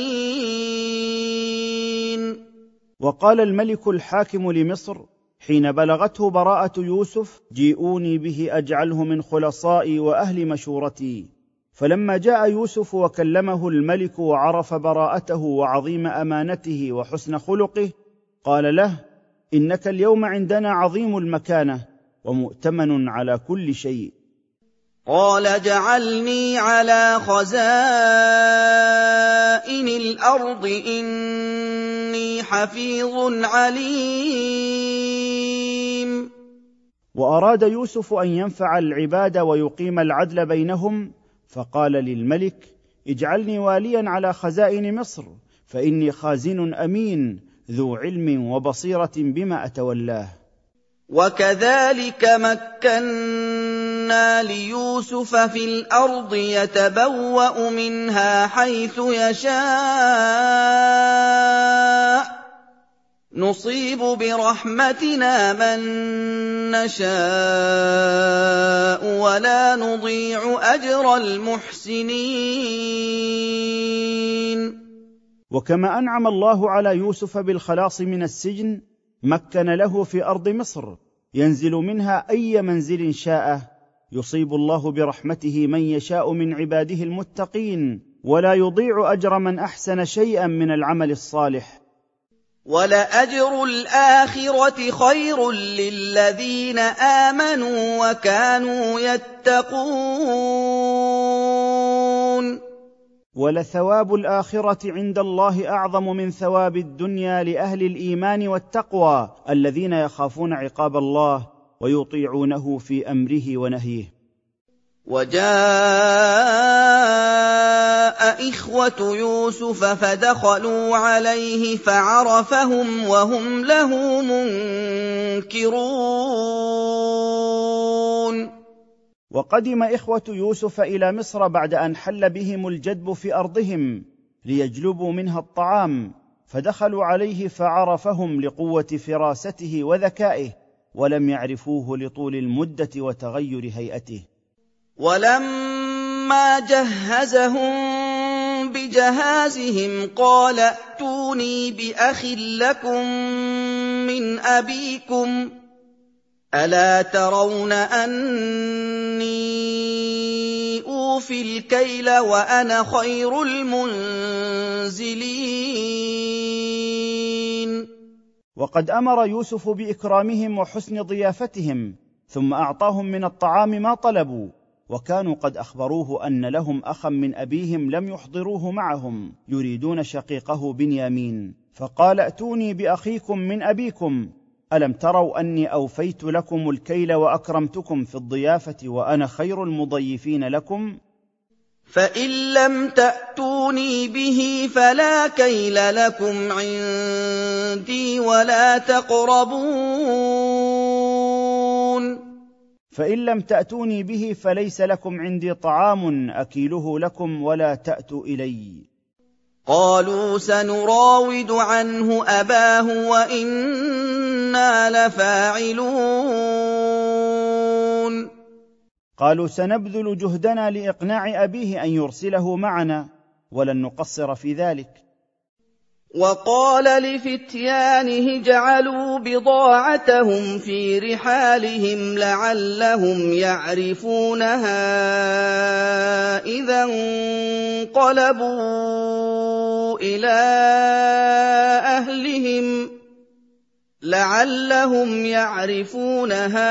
Speaker 2: أمين.
Speaker 1: وقال الملك الحاكم لمصر حين بلغته براءة يوسف: جيئوني به أجعله من خلصائي وأهل مشورتي. فلما جاء يوسف وكلمه الملك وعرف براءته وعظيم أمانته وحسن خلقه، قال له: إنك اليوم عندنا عظيم المكانة ومؤتمن على كل شيء.
Speaker 2: قال: اجعلني على خزائن الأرض إني حفيظ عليم.
Speaker 1: وأراد يوسف أن ينفع العباد ويقيم العدل بينهم، فقال للملك: اجعلني واليا على خزائن مصر، فإني خازن أمين ذو علم وبصيرة بما أتولاه.
Speaker 2: وكذلك مكنا ليوسف في الأرض يتبوأ منها حيث يشاء، نصيب برحمتنا من نشاء ولا نضيع أجر المحسنين.
Speaker 1: وكما أنعم الله على يوسف بالخلاص من السجن، مكن له في أرض مصر ينزل منها أي منزل شاء، يصيب الله برحمته من يشاء من عباده المتقين، ولا يضيع أجر من أحسن شيئا من العمل الصالح.
Speaker 2: ولأجر الآخرة خير للذين آمنوا وكانوا يتقون.
Speaker 1: ولثواب الآخرة عند الله أعظم من ثواب الدنيا لأهل الإيمان والتقوى الذين يخافون عقاب الله ويطيعونه في أمره ونهيه.
Speaker 2: وجاء إخوة يوسف فدخلوا عليه فعرفهم وهم له منكرون.
Speaker 1: وقدم إخوة يوسف إلى مصر بعد أن حل بهم الجدب في أرضهم ليجلبوا منها الطعام، فدخلوا عليه فعرفهم لقوة فراسته وذكائه، ولم يعرفوه لطول المدة وتغير هيئته.
Speaker 2: ولما جهزهم بجهازهم قال ائتوني بأخ لكم من أبيكم، ألا ترون أني أوفي الكيل وأنا خير المنزلين.
Speaker 1: وقد أمر يوسف بإكرامهم وحسن ضيافتهم، ثم أعطاهم من الطعام ما طلبوا، وكانوا قد أخبروه أن لهم أخا من أبيهم لم يحضروه معهم يريدون شقيقه بنيامين، فقال: ائتوني بأخيكم من أبيكم، ألم تروا أني أوفيت لكم الكيل وأكرمتكم في الضيافة وأنا خير المضيفين لكم؟
Speaker 2: فإن لم تأتوني به فلا كيل لكم عندي ولا تقربون.
Speaker 1: فإن لم تأتوني به فليس لكم عندي طعام أكيله لكم ولا تأتوا إلي.
Speaker 2: قالوا سنراود عنه أباه وإنا لفاعلون.
Speaker 1: قالوا: سنبذل جهدنا لإقناع أبيه أن يرسله معنا، ولن نقصر في ذلك.
Speaker 2: وقال لفتيانه جعلوا بضاعتهم في رحالهم لعلهم يعرفونها إذا انقلبوا إلى أهلهم لعلهم يعرفونها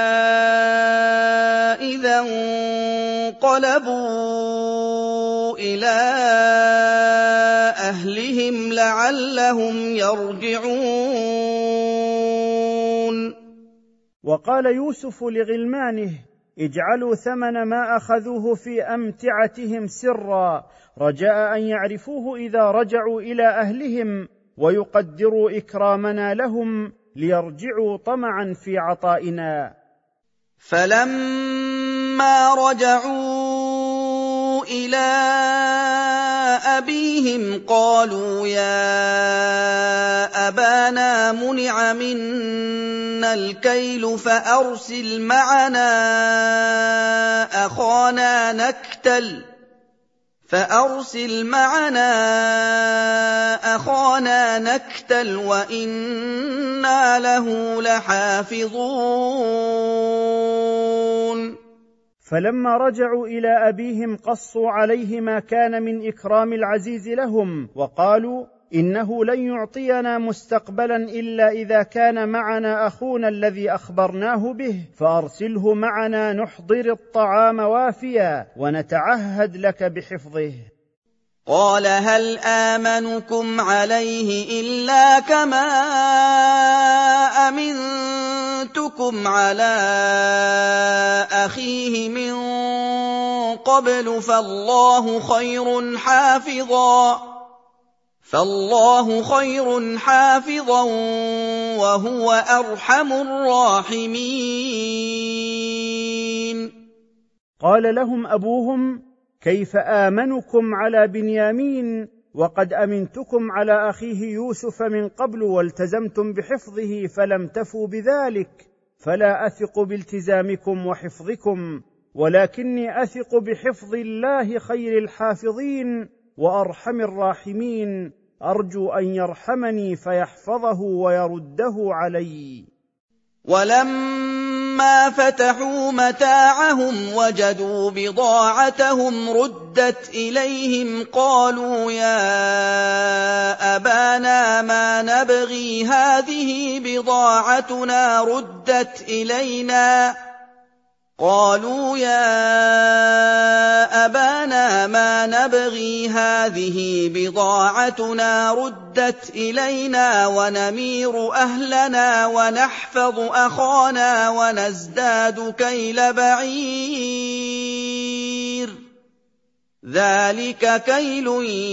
Speaker 2: إذا انقلبوا إلى أهلهم لعلهم يرجعون.
Speaker 1: وقال يوسف لغلمانه: اجعلوا ثمن ما أخذوه في أمتعتهم سرا، رجاء أن يعرفوه إذا رجعوا إلى أهلهم، ويقدروا إكرامنا لهم ليرجعوا طمعا في عطائنا.
Speaker 2: فلما رجعوا إلى أبيهم قالوا: يا أبانا منع منا الكيل فأرسل معنا أخانا نكتل فأرسل معنا أخانا نكتل وإنا له لحافظون.
Speaker 1: فلما رجعوا إلى أبيهم قصوا عليه ما كان من إكرام العزيز لهم، وقالوا: إنه لن يعطينا مستقبلا إلا إذا كان معنا أخونا الذي أخبرناه به، فأرسله معنا نحضر الطعام وافيا ونتعهد لك بحفظه.
Speaker 2: قال: هل آمنكم عليه إلا كما أمنتكم على أخيه من قبل فالله خير حافظا فالله خير حافظا وهو أرحم الراحمين.
Speaker 1: قال لهم أبوهم: كيف آمنكم على بنيامين وقد أمنتكم على أخيه يوسف من قبل والتزمتم بحفظه فلم تفوا بذلك؟ فلا أثق بالتزامكم وحفظكم، ولكني أثق بحفظ الله خير الحافظين وأرحم الراحمين، أرجو أن يرحمني فيحفظه ويرده علي.
Speaker 2: ولما فتحوا متاعهم وجدوا بضاعتهم ردت إليهم قالوا: يا أبانا ما نبغي هذه بضاعتنا ردت إلينا قالوا يا أبانا ما نبغي هذه بضاعتنا ردت إلينا ونمير أهلنا ونحفظ أخانا ونزداد كيل بعير ذلك كيل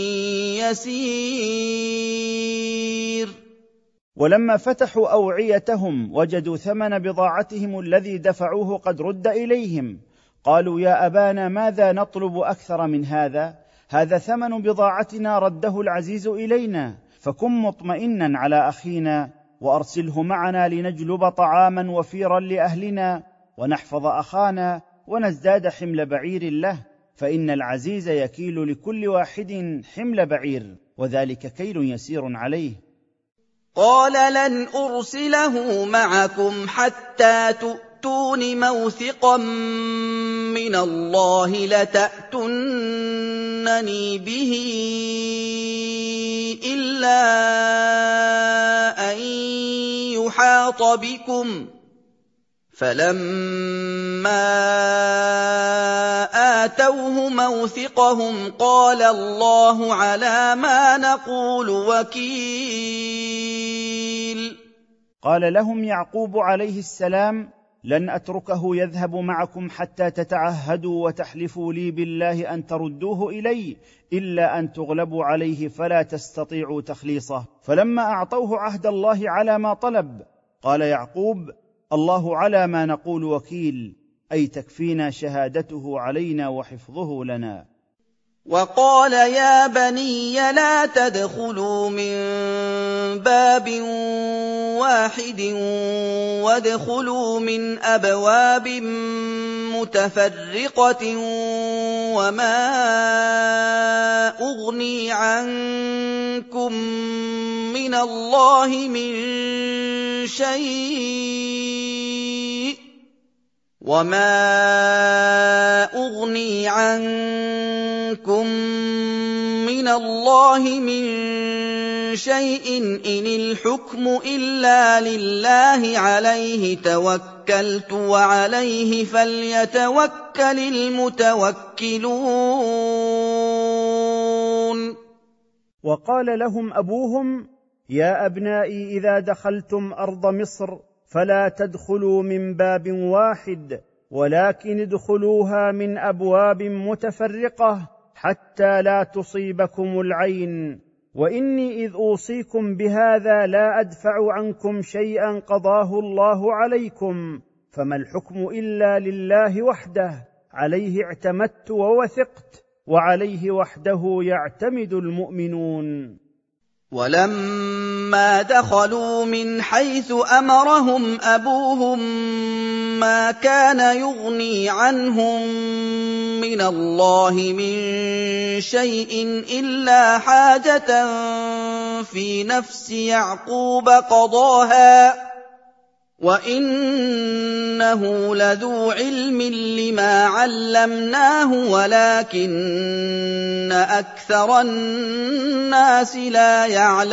Speaker 2: يسير.
Speaker 1: ولما فتحوا أوعيتهم وجدوا ثمن بضاعتهم الذي دفعوه قد رد إليهم، قالوا: يا أبانا ماذا نطلب أكثر من هذا؟ هذا ثمن بضاعتنا رده العزيز إلينا، فكن مطمئنا على أخينا وأرسله معنا لنجلب طعاما وفيرا لأهلنا ونحفظ أخانا ونزداد حمل بعير له، فإن العزيز يكيل لكل واحد حمل بعير، وذلك كيل يسير عليه.
Speaker 2: قال: لن أرسله معكم حتى تؤتون موثقا من الله لتأتونني به إلا أن يحاط بكم. فلما آتوه موثقهم قال: الله على ما نقول وكيل.
Speaker 1: قال لهم يعقوب عليه السلام: لن أتركه يذهب معكم حتى تتعهدوا وتحلفوا لي بالله أن تردوه إلي إلا أن تغلبوا عليه فلا تستطيعوا تخليصه. فلما أعطوه عهد الله على ما طلب قال يعقوب: الله على ما نقول وكيل، أي تكفينا شهادته علينا وحفظه لنا.
Speaker 2: وقال: يا بني لا تدخلوا من باب واحد وادخلوا من أبواب مُتَفَرِّقَةٍ وَمَا أُغْنِي عَنكُم مِّنَ اللَّهِ مِن شَيْءٍ وَمَا أُغْنِي عَنكُم مِّنَ اللَّهِ مِن شَيْءٍ إِنِ الْحُكْمُ إِلَّا لِلَّهِ عَلَيْهِ تَوَكَّلْتُ وَعَلَيْهِ فَلْيَتَوَكَّلِ الْمُتَوَكِّلُونَ.
Speaker 1: وقال لهم أبوهم: يا أبنائي، إذا دخلتم أرض مصر فلا تدخلوا من باب واحد، ولكن ادخلوها من أبواب متفرقة حتى لا تصيبكم العين، وإني إذ أوصيكم بهذا لا أدفع عنكم شيئا قضاه الله عليكم، فما الحكم إلا لله وحده، عليه اعتمدت ووثقت، وعليه وحده يعتمد المؤمنون.
Speaker 2: وَلَمَّا دَخَلُوا مِنْ حَيْثُ أَمَرَهُمْ أَبُوهُم مَّا كَانَ يُغْنِي عَنْهُم مِّنَ اللَّهِ مِن شَيْءٍ إِلَّا حَاجَةً فِي نَفْسِ يَعْقُوبَ قَضَاهَا ۚ وَإِنَّهُ لَذُو عِلْمٍ لِّمَا عَلَّمْنَاهُ وَلَٰكِنَّ أَكْثَرَ النَّاسِ لَا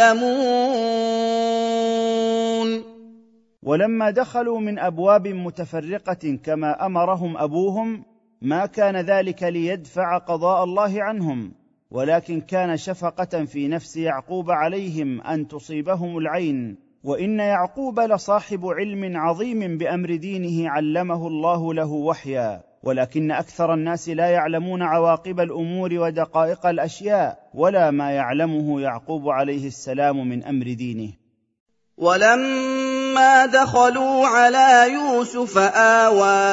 Speaker 2: يَعْلَمُونَ.
Speaker 1: ولما دخلوا من أبواب متفرقة كما أمرهم أبوهم، ما كان ذلك ليدفع قضاء الله عنهم، ولكن كان شفقة في نفس يعقوب عليهم أن تصيبهم العين، وإن يعقوب لصاحب علم عظيم بأمر دينه علمه الله له وحيا، ولكن أكثر الناس لا يعلمون عواقب الأمور ودقائق الأشياء، ولا ما يعلمه يعقوب عليه السلام من أمر دينه.
Speaker 2: وَلَمَّا دَخَلُوا عَلَىٰ يُوسُفَ آوَىٰ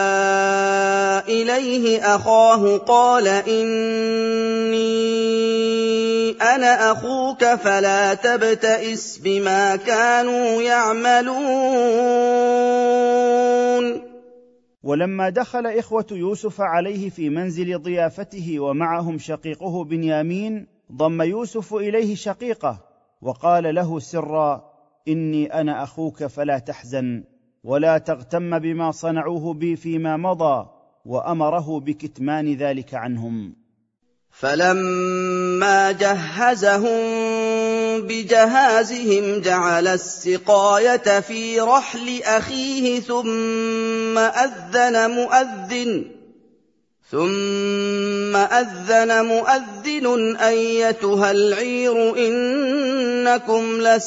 Speaker 2: إِلَيْهِ أَخَاهُ قَالَ إِنِّي أَنَا أَخُوكَ فَلَا تَبْتَئِسْ بِمَا كَانُوا يَعْمَلُونَ.
Speaker 1: ولما دخل إخوة يوسف عليه في منزل ضيافته ومعهم شقيقه بنيامين، ضم يوسف إليه شقيقه وقال له سرا: إني أنا أخوك فلا تحزن، ولا تغتم بما صنعوه بي فيما مضى، وأمره بكتمان ذلك عنهم.
Speaker 2: فَلَمَّا جَهَّزَهُم بِجَهَازِهِمْ جَعَلَ السِّقَايَةَ فِي رَحْلِ أَخِيهِ ثُمَّ أَذَّنَ مُؤَذِّنٌ ثُمَّ أَذَّنَ مُؤَذِّنٌ أَيَّتُهَا الْعِيرُ إِنَّكُمْ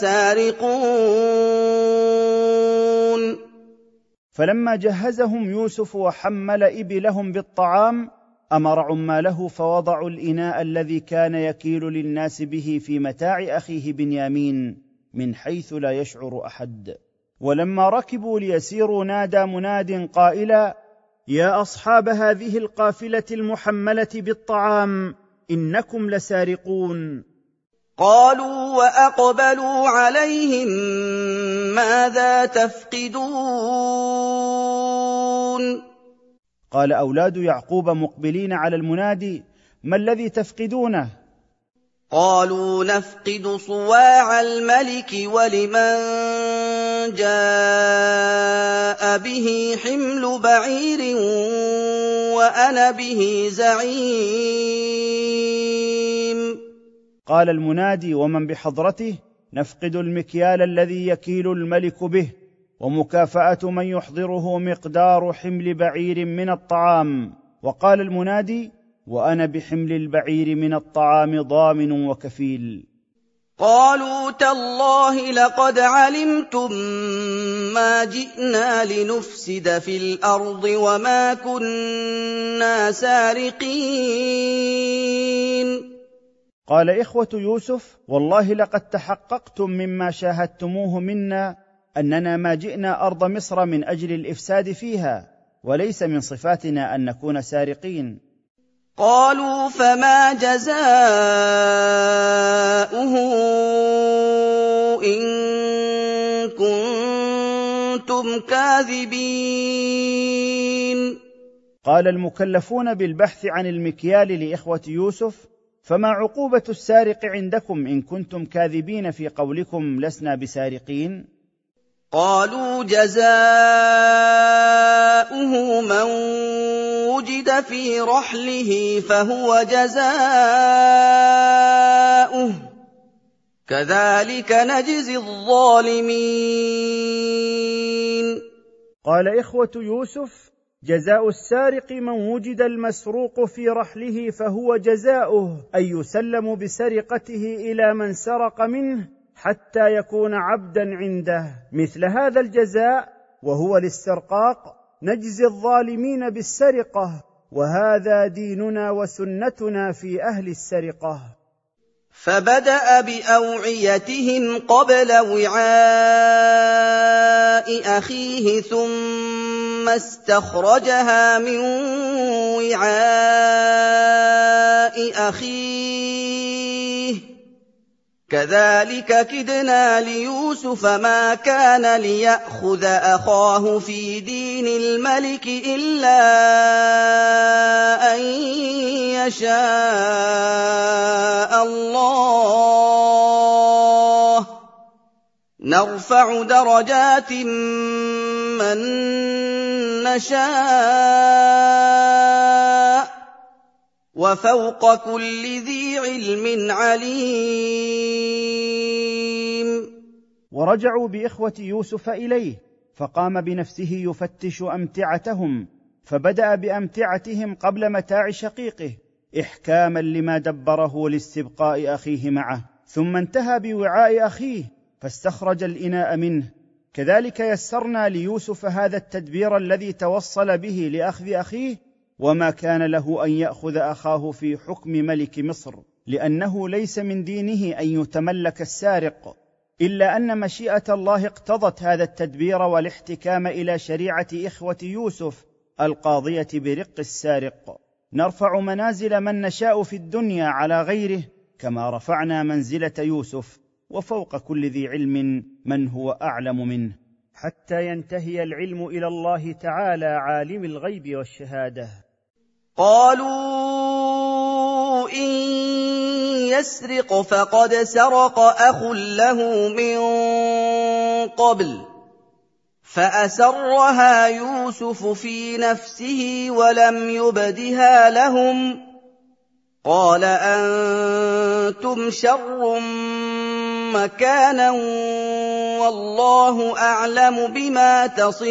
Speaker 2: لَسَارِقُونَ.
Speaker 1: فلما جهزهم يوسف وحمل إبلهم بالطعام، أمر عماله فوضعوا الإناء الذي كان يكيل للناس به في متاع أخيه بنيامين من حيث لا يشعر أحد. ولما ركبوا ليسيروا نادى مناد قائلا: يا أصحاب هذه القافلة المحملة بالطعام، إنكم لسارقون.
Speaker 2: قالوا وأقبلوا عليهم ماذا تفقدون؟
Speaker 1: قال أولاد يعقوب مقبلين على المنادي: ما الذي تفقدونه؟
Speaker 2: قالوا نفقد صواع الملك ولمن جاء به حمل بعير وأنا به زعيم.
Speaker 1: قال المنادي ومن بحضرته: نفقد المكيال الذي يكيل الملك به، ومكافأة من يحضره مقدار حمل بعير من الطعام. وقال المنادي: وأنا بحمل البعير من الطعام ضامن وكفيل.
Speaker 2: قالوا تالله لقد علمتم ما جئنا لنفسد في الأرض وما كنا سارقين.
Speaker 1: قال إخوة يوسف: والله لقد تحققتم مما شاهدتموه منا أننا ما جئنا أرض مصر من أجل الإفساد فيها، وليس من صفاتنا أن نكون سارقين.
Speaker 2: قالوا فما جزاؤه إن كنتم كاذبين؟
Speaker 1: قال المكلفون بالبحث عن المكيال لإخوة يوسف: فما عقوبة السارق عندكم إن كنتم كاذبين في قولكم لسنا بسارقين؟
Speaker 2: قالوا: جزاؤه من وجد في رحله فهو جزاؤه كذلك نجزي الظالمين.
Speaker 1: قال إخوة يوسف: جزاء السارق من وجد المسروق في رحله فهو جزاؤه، أي يسلم بسرقته إلى من سرق منه حتى يكون عبدا عنده. مثل هذا الجزاء وهو الاسترقاق نجزي الظالمين بالسرقة، وهذا ديننا وسنتنا في أهل السرقة.
Speaker 2: فبدأ بأوعيتهم قبل وعاء أخيه ثم استخرجها من وعاء أخيه كذلك كدنا ليوسف ما كان ليأخذ أخاه في دين الملك إلا أن يشاء الله نرفع درجات من نشاء وفوق كل ذي علم عليم.
Speaker 1: ورجعوا بإخوة يوسف إليه، فقام بنفسه يفتش أمتعتهم، فبدأ بأمتعتهم قبل متاع شقيقه إحكاما لما دبره لاستبقاء أخيه معه، ثم انتهى بوعاء أخيه فاستخرج الإناء منه. كذلك يسرنا ليوسف هذا التدبير الذي توصل به لأخذ أخيه، وما كان له أن يأخذ أخاه في حكم ملك مصر، لأنه ليس من دينه أن يتملك السارق، إلا أن مشيئة الله اقتضت هذا التدبير والاحتكام إلى شريعة إخوة يوسف القاضية برق السارق. نرفع منازل من نشاء في الدنيا على غيره، كما رفعنا منزلة يوسف، وفوق كل ذي علم من هو أعلم منه، حتى ينتهي العلم إلى الله تعالى عالم الغيب والشهادة.
Speaker 2: قالوا إن يسرق فقد سرق أخ له من قبل فأسرها يوسف في نفسه ولم يبدها لهم قال أنتم شر مكانا والله أعلم بما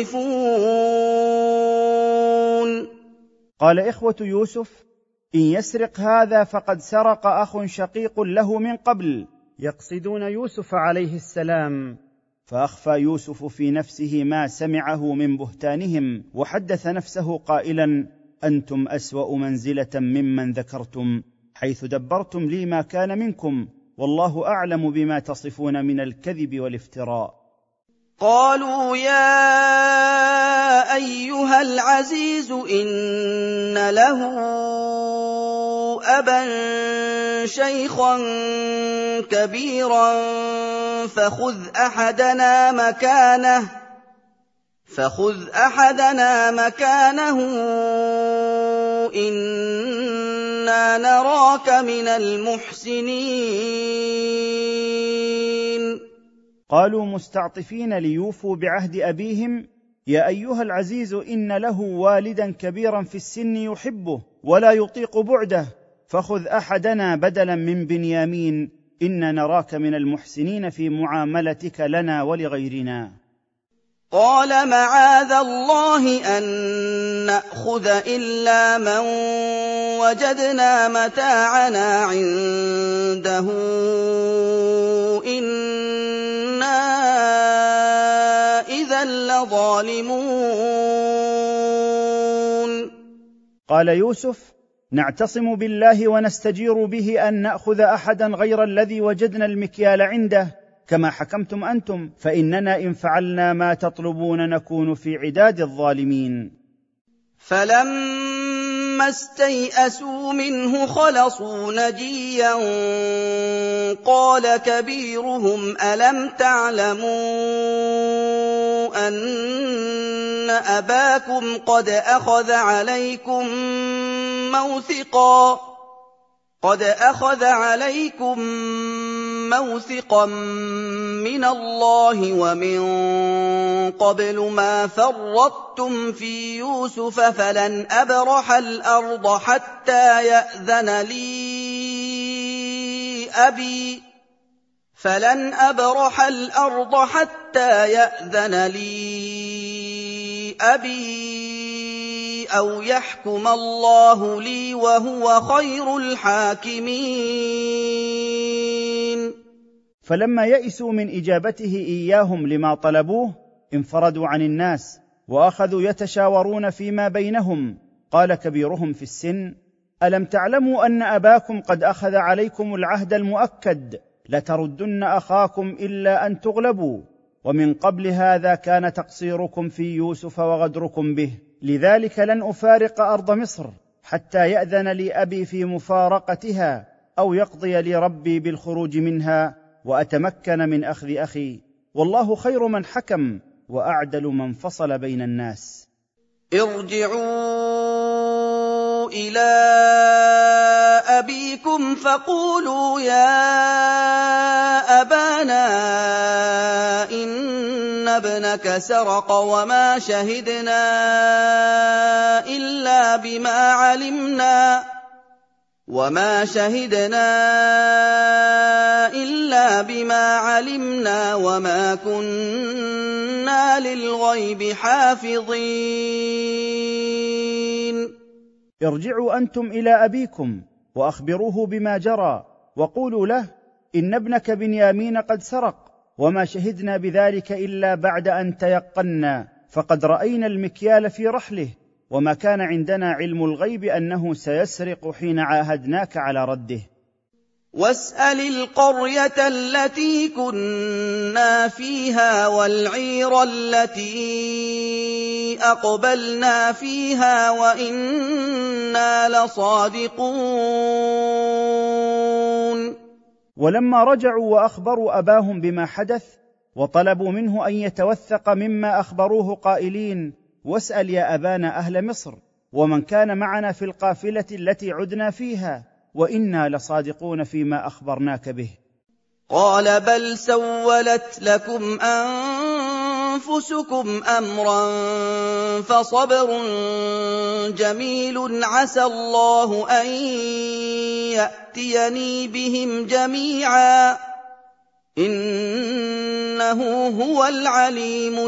Speaker 2: تصفون.
Speaker 1: قال إخوة يوسف: إن يسرق هذا فقد سرق أخ شقيق له من قبل، يقصدون يوسف عليه السلام. فأخفى يوسف في نفسه ما سمعه من بهتانهم، وحدث نفسه قائلا: أنتم أسوأ منزلة ممن ذكرتم، حيث دبرتم لي ما كان منكم، والله أعلم بما تصفون من الكذب والافتراء.
Speaker 2: قالوا يا أيها العزيز إن له أبا شيخا كبيرا فخذ أحدنا مكانه فخذ أحدنا مكانه إنا نراك من المحسنين.
Speaker 1: قالوا مستعطفين ليوفوا بعهد أبيهم: يا أيها العزيز إن له والدا كبيرا في السن يحبه ولا يطيق بعده، فخذ أحدنا بدلا من بنيامين إنا نراك من المحسنين في معاملتك لنا ولغيرنا.
Speaker 2: قال معاذ الله أن نأخذ إلا من وجدنا متاعنا عنده إنا إذا لظالمون.
Speaker 1: قال يوسف: نعتصم بالله ونستجير به أن نأخذ أحدا غير الذي وجدنا المكيال عنده كما حكمتم أنتم، فإننا إن فعلنا ما تطلبون نكون في عداد الظالمين.
Speaker 2: فلما استيئسوا منه خلصوا نجيا قال كبيرهم ألم تعلموا أن أباكم قد أخذ عليكم موثقا قد أخذ عليكم موثقا من الله ومن قبل ما فرطتم في يوسف فلن أبرح الأرض حتى يأذن لي أبي فلن أبرح الأرض حتى يأذن لي أبي أو يحكم الله لي وهو خير الحاكمين.
Speaker 1: فلما يئسوا من إجابته إياهم لما طلبوه انفردوا عن الناس وأخذوا يتشاورون فيما بينهم. قال كبيرهم في السن: ألم تعلموا أن أباكم قد أخذ عليكم العهد المؤكد لتردن أخاكم إلا أن تغلبوا، ومن قبل هذا كان تقصيركم في يوسف وغدركم به، لذلك لن أفارق أرض مصر حتى يأذن لي أبي في مفارقتها أو يقضي لي ربي بالخروج منها وأتمكن من أخذ أخي، والله خير من حكم وأعدل من فصل بين الناس.
Speaker 2: ارجعوا إلى أبيكم فقولوا يا أبانا إن ابنك سرق وما شهدنا إلا بما علمنا وما شهدنا إلا بما علمنا وما كنا للغيب حافظين.
Speaker 1: ارجعوا أنتم إلى أبيكم وأخبروه بما جرى وقولوا له إن ابنك بنيامين قد سرق وما شهدنا بذلك إلا بعد أن تيقنا، فقد رأينا المكيال في رحله وما كان عندنا علم الغيب أنه سيسرق حين عاهدناك على رده.
Speaker 2: واسأل القرية التي كنا فيها والعير التي أقبلنا فيها وإنا لصادقون.
Speaker 1: ولما رجعوا وأخبروا أباهم بما حدث وطلبوا منه أن يتوثق مما أخبروه قائلين: واسأل يا أبانا أهل مصر ومن كان معنا في القافلة التي عدنا فيها وإنا لصادقون فيما أخبرناك به.
Speaker 2: قال بل سولت لكم أنفسكم أمرا فصبر جميل عسى الله أن يأتيني بهم جميعا إنه هو العليم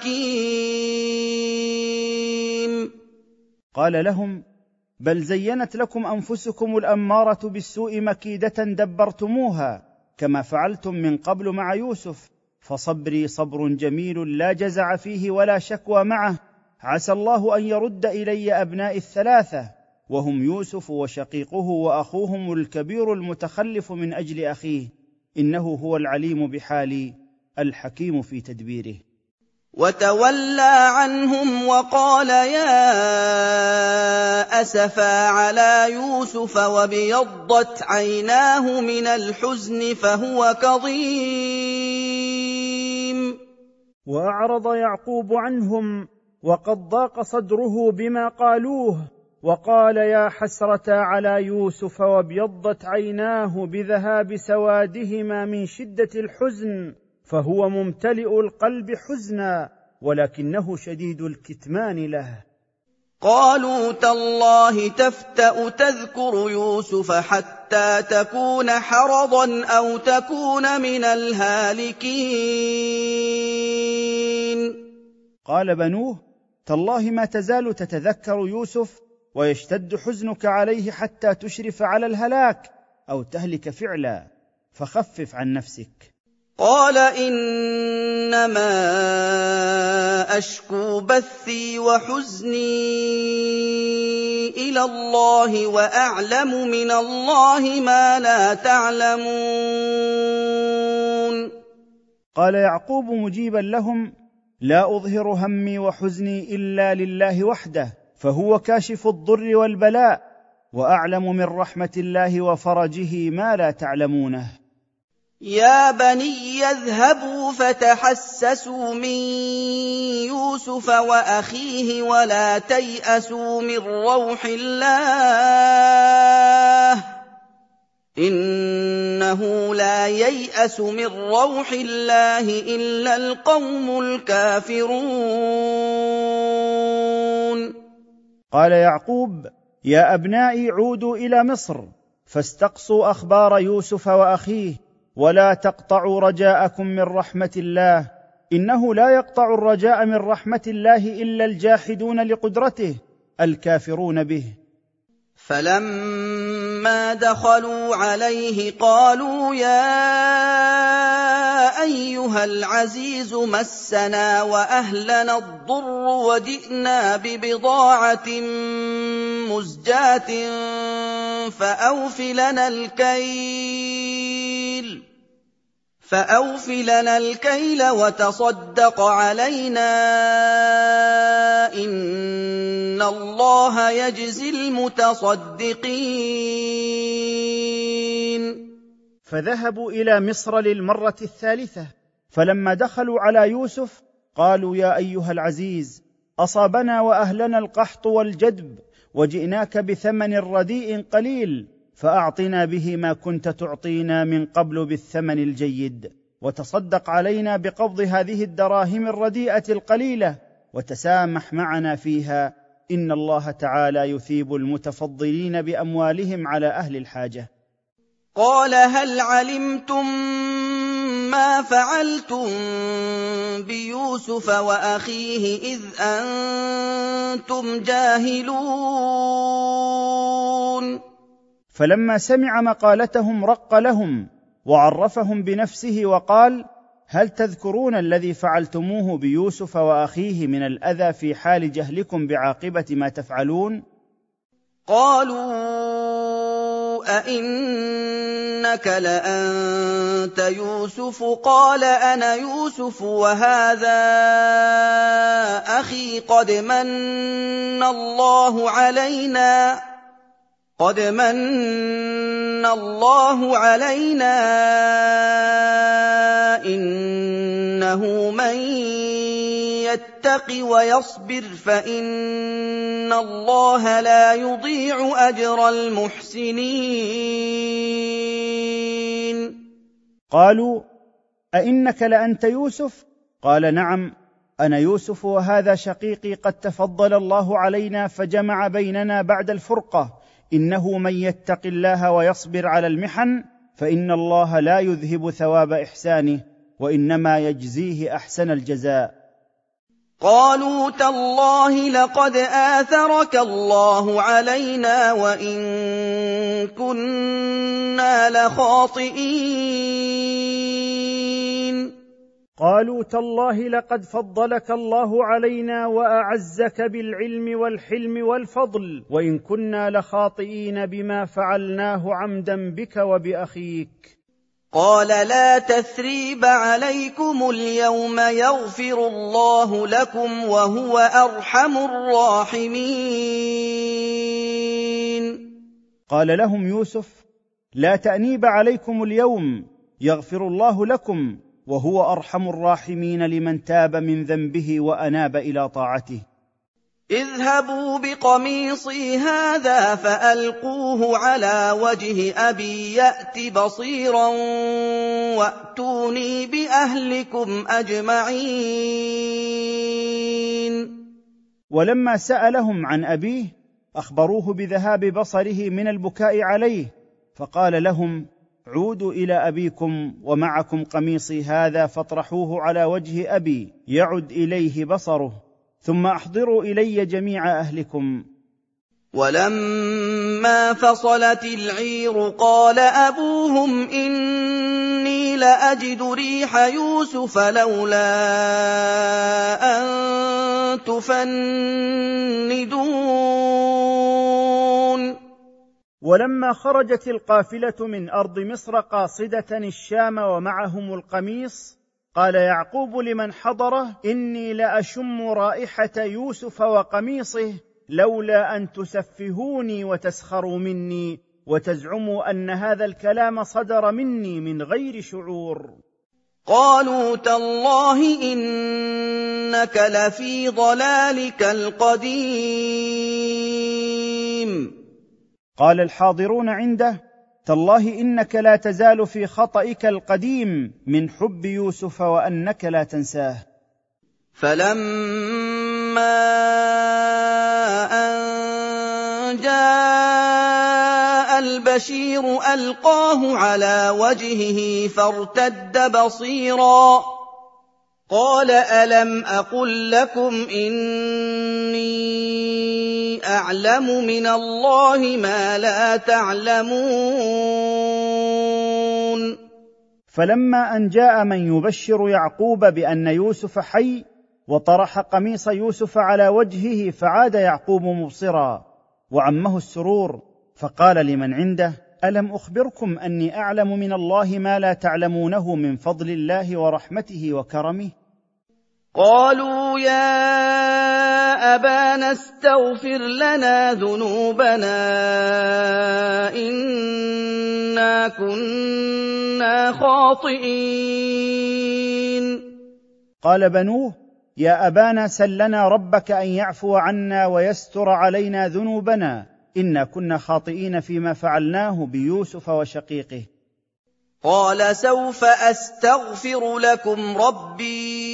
Speaker 2: الحكيم.
Speaker 1: قال لهم: بل زينت لكم أنفسكم الأمارة بالسوء مكيدة دبرتموها كما فعلتم من قبل مع يوسف، فصبري صبر جميل لا جزع فيه ولا شكوى معه، عسى الله أن يرد إلي أبناء الثلاثة وهم يوسف وشقيقه وأخوهم الكبير المتخلف من أجل أخيه، إنه هو العليم بحالي الحكيم في تدبيره.
Speaker 2: وتولى عنهم وقال يا أسفا على يوسف وابيضت عيناه من الحزن فهو كظيم.
Speaker 1: وأعرض يعقوب عنهم وقد ضاق صدره بما قالوه، وقال يا حسرة على يوسف وابيضت عيناه بذهاب سوادهما من شدة الحزن، فهو ممتلئ القلب حزنا ولكنه شديد الكتمان له.
Speaker 2: قالوا تالله تفتأ تذكر يوسف حتى تكون حرضا أو تكون من الهالكين.
Speaker 1: قال بنوه: تالله ما تزال تتذكر يوسف ويشتد حزنك عليه حتى تشرف على الهلاك أو تهلك فعلا، فخفف عن نفسك.
Speaker 2: قال إنما أشكو بثي وحزني إلى الله وأعلم من الله ما لا تعلمون.
Speaker 1: قال يعقوب مجيبا لهم: لا أظهر همي وحزني إلا لله وحده، فهو كاشف الضر والبلاء، وأعلم من رحمة الله وفرجه ما لا تعلمونه.
Speaker 2: يا بني اذهبوا فتحسسوا من يوسف وأخيه ولا تيأسوا من روح الله إنه لا ييأس من روح الله إلا القوم الكافرون.
Speaker 1: قال يعقوب: يا أبنائي عودوا إلى مصر فاستقصوا أخبار يوسف وأخيه ولا تقطعوا رجاءكم من رحمة الله إنه لا يقطع الرجاء من رحمة الله إلا الجاحدون لقدرته الكافرون به.
Speaker 2: فلما دخلوا عليه قالوا يا أيها العزيز مسنا وأهلنا الضر وجئنا ببضاعة مزجاة فأوف لنا الكيل فأوف لنا الكيل وتصدق علينا إن الله يجزي المتصدقين.
Speaker 1: فذهبوا إلى مصر للمرة الثالثة، فلما دخلوا على يوسف قالوا يا أيها العزيز أصابنا وأهلنا القحط والجدب وجئناك بثمن رديء قليل فأعطنا به ما كنت تعطينا من قبل بالثمن الجيد وتصدق علينا بقبض هذه الدراهم الرديئة القليلة وتسامح معنا فيها إن الله تعالى يثيب المتفضلين بأموالهم على أهل الحاجة.
Speaker 2: قال هل علمتم ما فعلتم بيوسف وأخيه إذ أنتم جاهلون؟
Speaker 1: فلما سمع مقالتهم رق لهم وعرفهم بنفسه وقال هل تذكرون الذي فعلتموه بيوسف وأخيه من الأذى في حال جهلكم بعاقبة ما تفعلون؟
Speaker 2: قالوا أئنك لأنت يوسف قال أنا يوسف وهذا أخي قد من الله علينا قد من الله علينا إنه من يتق ويصبر فإن الله لا يضيع أجر المحسنين.
Speaker 1: قالوا أئنك لأنت يوسف؟ قال نعم أنا يوسف وهذا شقيقي قد تفضل الله علينا فجمع بيننا بعد الفرقة إنه من يتق الله ويصبر على المحن فإن الله لا يذهب ثواب إحسانه وإنما يجزيه أحسن الجزاء.
Speaker 2: قالوا تالله لقد آثرك الله علينا وإن كنا لخاطئين.
Speaker 1: قالوا تالله لقد فضلك الله علينا وأعزك بالعلم والحلم والفضل وإن كنا لخاطئين بما فعلناه عمدا بك وبأخيك.
Speaker 2: قال لا تثريب عليكم اليوم يغفر الله لكم وهو أرحم الراحمين.
Speaker 1: قال لهم يوسف لا تأنيب عليكم اليوم يغفر الله لكم وهو أرحم الراحمين لمن تاب من ذنبه وأناب إلى طاعته.
Speaker 2: اذهبوا بقميصي هذا فألقوه على وجه أبي يأت بصيرا وأتوني بأهلكم أجمعين.
Speaker 1: ولما سألهم عن أبيه أخبروه بذهاب بصره من البكاء عليه فقال لهم عودوا إلى أبيكم ومعكم قميصي هذا فاطرحوه على وجه أبي يعد إليه بصره ثم أحضروا إلي جميع أهلكم.
Speaker 2: ولما فصلت العير قال أبوهم إني لأجد ريح يوسف لولا أن تفندون.
Speaker 1: ولما خرجت القافلة من أرض مصر قاصدة الشام ومعهم القميص قال يعقوب لمن حضره إني لأشم رائحة يوسف وقميصه لولا أن تسفهوني وتسخروا مني وتزعموا أن هذا الكلام صدر مني من غير شعور.
Speaker 2: قالوا تالله إنك لفي ضلالك القديم.
Speaker 1: قال الحاضرون عنده: تالله إنك لا تزال في خطئك القديم من حب يوسف وأنك لا تنساه.
Speaker 2: فلما أن جاء البشير ألقاه على وجهه فارتد بصيرا قال ألم أقل لكم إني أعلم من الله ما لا تعلمون.
Speaker 1: فلما أن جاء من يبشر يعقوب بأن يوسف حي وطرح قميص يوسف على وجهه فعاد يعقوب مبصرا وعمه السرور، فقال لمن عنده: ألم أخبركم أني أعلم من الله ما لا تعلمونه من فضل الله ورحمته وكرمه؟
Speaker 2: قالوا يا أبانا استغفر لنا ذنوبنا إنا كنا خاطئين.
Speaker 1: قال بنوه: يا أبانا سل لنا ربك أن يعفو عنا ويستر علينا ذنوبنا إنا كنا خاطئين فيما فعلناه بيوسف وشقيقه.
Speaker 2: قال سوف أستغفر لكم ربي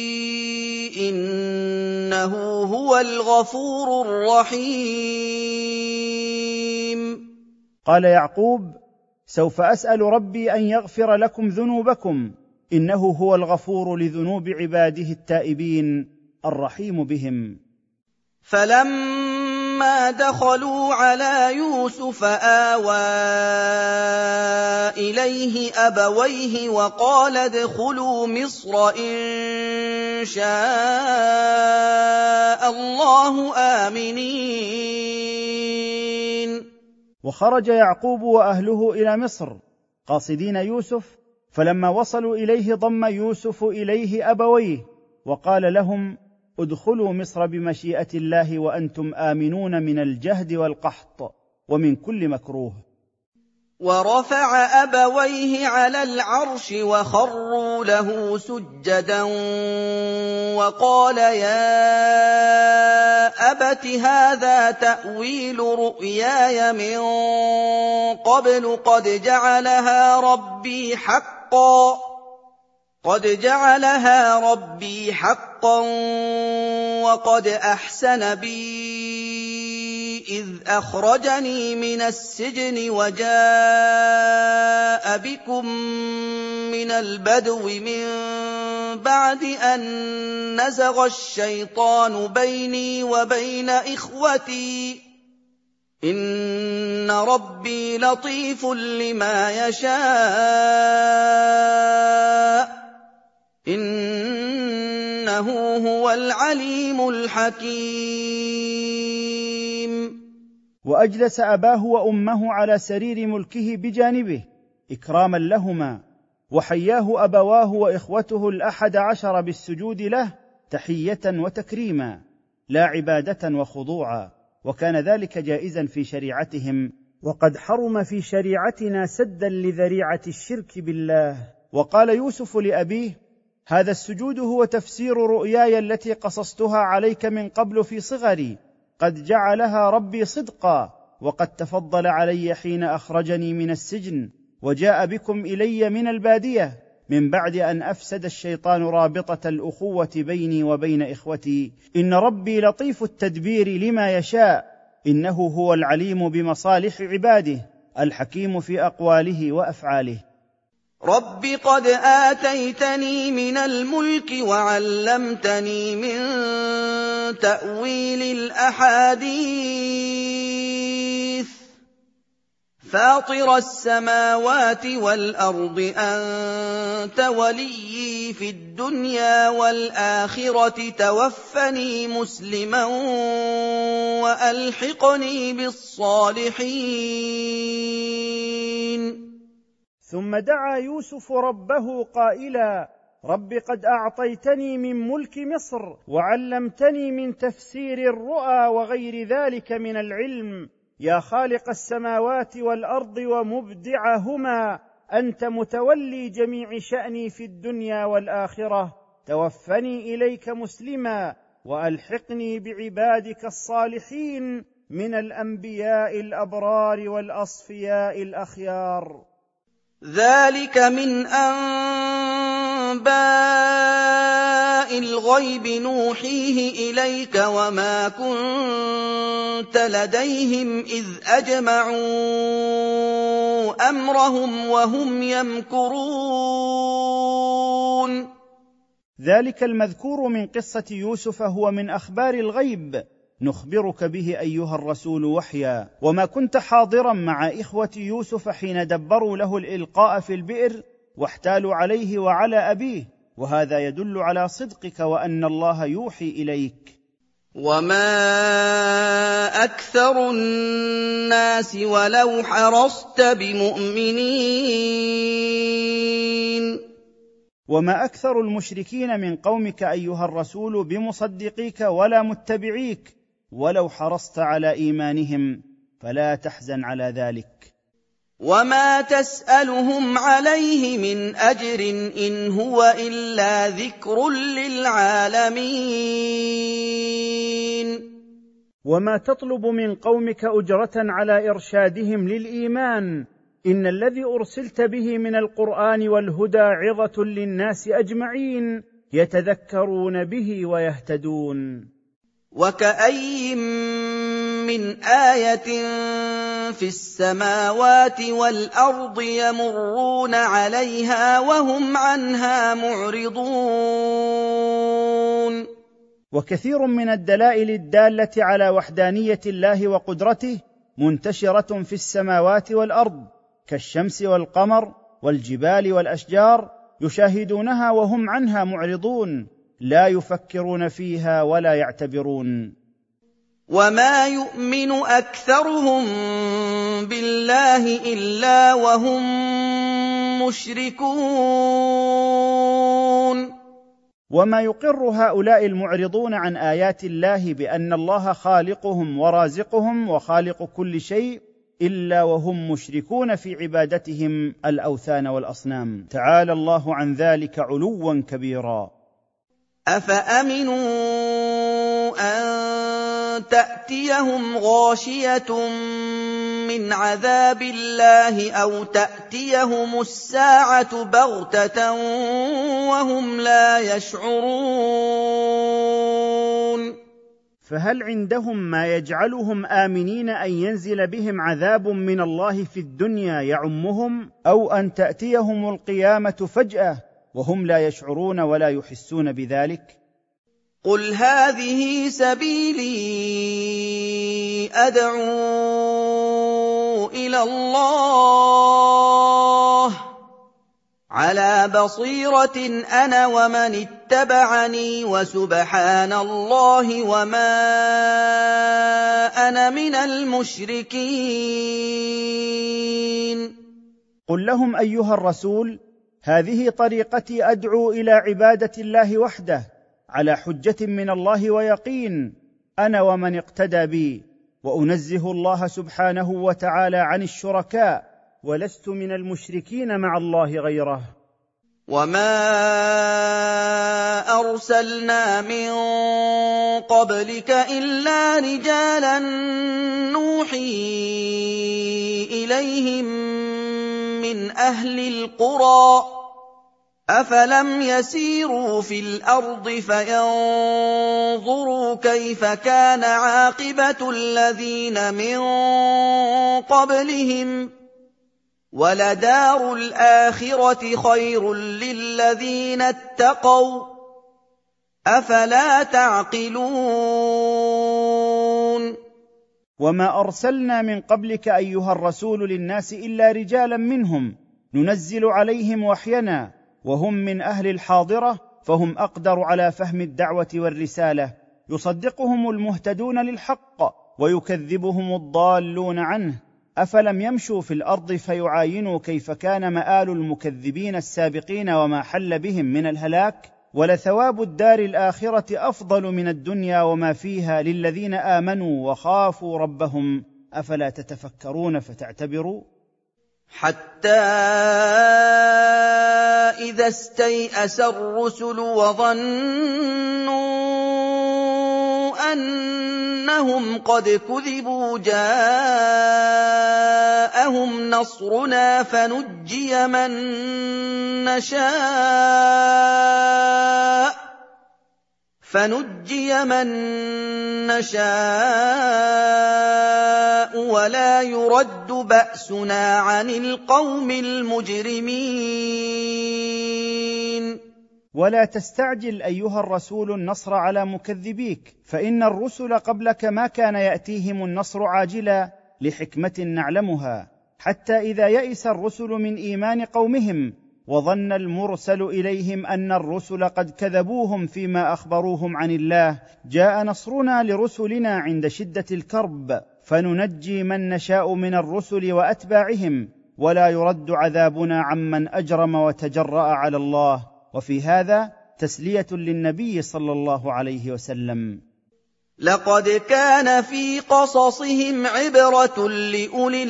Speaker 2: إنه هو الغفور الرحيم.
Speaker 1: قال يعقوب: سوف أسأل ربي أن يغفر لكم ذنوبكم إنه هو الغفور لذنوب عباده التائبين الرحيم بهم.
Speaker 2: فلما دخلوا على يوسف آوى إليه أبويه وقال ادخلوا مصر إن شاء الله آمنين.
Speaker 1: وخرج يعقوب وأهله إلى مصر قاصدين يوسف، فلما وصلوا إليه ضم يوسف إليه أبويه وقال لهم: ادخلوا مصر بمشيئة الله وأنتم آمنون من الجهد والقحط ومن كل مكروه.
Speaker 2: ورفع أبويه على العرش وخروا له سجدا وقال يا أبت هذا تأويل رؤياي من قبل قد جعلها ربي حقا قد جعلها ربي حقا وقد أحسن بي إذ أخرجني من السجن وجاء بكم من البدو من بعد أن نزغ الشيطان بيني وبين إخوتي إن ربي لطيف لما يشاء إنه هو العليم الحكيم.
Speaker 1: وأجلس أباه وأمه على سرير ملكه بجانبه إكراما لهما، وحياه أبواه وإخوته الأحد عشر بالسجود له تحية وتكريما لا عبادة وخضوعا، وكان ذلك جائزا في شريعتهم، وقد حرم في شريعتنا سدا لذريعة الشرك بالله. وقال يوسف لأبيه: هذا السجود هو تفسير رؤياي التي قصصتها عليك من قبل في صغري، قد جعلها ربي صدقا وقد تفضل علي حين أخرجني من السجن وجاء بكم إلي من البادية من بعد أن أفسد الشيطان رابطة الأخوة بيني وبين إخوتي. إن ربي لطيف التدبير لما يشاء إنه هو العليم بمصالح عباده الحكيم في أقواله وأفعاله.
Speaker 2: رب قد آتيتني من الملك وعلمتني من تأويل الأحاديث فاطر السماوات والأرض أنت وليي في الدنيا والآخرة توفني مسلما وألحقني بالصالحين.
Speaker 1: ثم دعا يوسف ربه قائلا: رب قد أعطيتني من ملك مصر وعلمتني من تفسير الرؤى وغير ذلك من العلم، يا خالق السماوات والارض ومبدعهما، انت متولي جميع شاني في الدنيا والاخره، توفني اليك مسلما والحقني بعبادك الصالحين من الانبياء الابرار والاصفياء الاخيار.
Speaker 2: ذلك من أنباء الغيب نوحيه إليك وما كنت لديهم إذ أجمعوا أمرهم وهم يمكرون.
Speaker 1: ذلك المذكور من قصة يوسف هو من أخبار الغيب نخبرك به أيها الرسول وحيا، وما كنت حاضرا مع إخوة يوسف حين دبروا له الإلقاء في البئر واحتالوا عليه وعلى أبيه، وهذا يدل على صدقك وأن الله يوحي إليك.
Speaker 2: وما أكثر الناس ولو حرصت بمؤمنين.
Speaker 1: وما أكثر المشركين من قومك أيها الرسول بمصدقيك ولا متبعيك، ولو حرصت على إيمانهم، فلا تحزن على ذلك.
Speaker 2: وما تسألهم عليه من أجر إن هو إلا ذكر للعالمين.
Speaker 1: وما تطلب من قومك أجرة على إرشادهم للإيمان، إن الذي أرسلت به من القرآن والهدى عظة للناس أجمعين يتذكرون به ويهتدون.
Speaker 2: وكأي من آية في السماوات والأرض يمرون عليها وهم عنها معرضون.
Speaker 1: وكثير من الدلائل الدالة على وحدانية الله وقدرته منتشرة في السماوات والأرض، كالشمس والقمر والجبال والأشجار، يشاهدونها وهم عنها معرضون، لا يفكرون فيها ولا يعتبرون.
Speaker 2: وما يؤمن أكثرهم بالله إلا وهم مشركون.
Speaker 1: وما يقر هؤلاء المعرضون عن آيات الله بأن الله خالقهم ورازقهم وخالق كل شيء إلا وهم مشركون في عبادتهم الأوثان والأصنام، تعالى الله عن ذلك علوا كبيرا.
Speaker 2: أفأمنوا أن تأتيهم غاشية من عذاب الله أو تأتيهم الساعة بغتة وهم لا يشعرون.
Speaker 1: فهل عندهم ما يجعلهم آمنين أن ينزل بهم عذاب من الله في الدنيا يعمهم، أو أن تأتيهم القيامة فجأة وهم لا يشعرون ولا يحسون بذلك؟
Speaker 2: قل هذه سبيلي أدعو إلى الله على بصيرة أنا ومن اتبعني وسبحان الله وما أنا من المشركين.
Speaker 1: قل لهم أيها الرسول: هذه طريقتي أدعو إلى عبادة الله وحده على حجة من الله ويقين، أنا ومن اقتدى بي، وأنزه الله سبحانه وتعالى عن الشركاء، ولست من المشركين مع الله غيره.
Speaker 2: وما أرسلنا من قبلك إلا رجالا نوحي إليهم من أهل القرى أفلم يسيروا في الأرض فينظروا كيف كان عاقبة الذين من قبلهم ولدار الآخرة خير للذين اتقوا أفلا تعقلون.
Speaker 1: وما أرسلنا من قبلك أيها الرسول للناس إلا رجالا منهم ننزل عليهم وحينا، وهم من أهل الحاضرة، فهم أقدر على فهم الدعوة والرسالة، يصدقهم المهتدون للحق ويكذبهم الضالون عنه. أفلم يمشوا في الأرض فيعاينوا كيف كان مآل المكذبين السابقين وما حل بهم من الهلاك؟ ولثواب الدار الآخرة أفضل من الدنيا وما فيها للذين آمنوا وخافوا ربهم أفلا تتفكرون فتعتبروا؟
Speaker 2: حتى إذا استيأس الرسل وظنوا أنهم قد كذبوا جاءهم نصرنا فنجي من نشاء فنجي من نشاء ولا يرد بأسنا عن القوم المجرمين.
Speaker 1: ولا تستعجل أيها الرسول النصر على مكذبيك، فإن الرسل قبلك ما كان يأتيهم النصر عاجلا لحكمة نعلمها، حتى إذا يئس الرسل من إيمان قومهم وظن المرسل إليهم أن الرسل قد كذبوهم فيما أخبروهم عن الله، جاء نصرنا لرسلنا عند شدة الكرب فننجي من نشاء من الرسل وأتباعهم، ولا يرد عذابنا عمن أجرم وتجرأ على الله. وفي هذا تسلية للنبي صلى الله عليه وسلم.
Speaker 2: لقد كان في قصصهم عبرة لأولي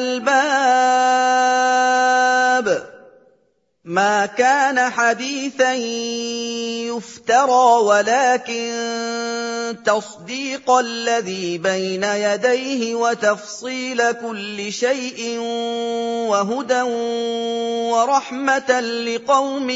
Speaker 2: الألباب ما كان حديثا يفترى ولكن تصديق الذي بين يديه وتفصيل كل شيء وهدى ورحمة لقوم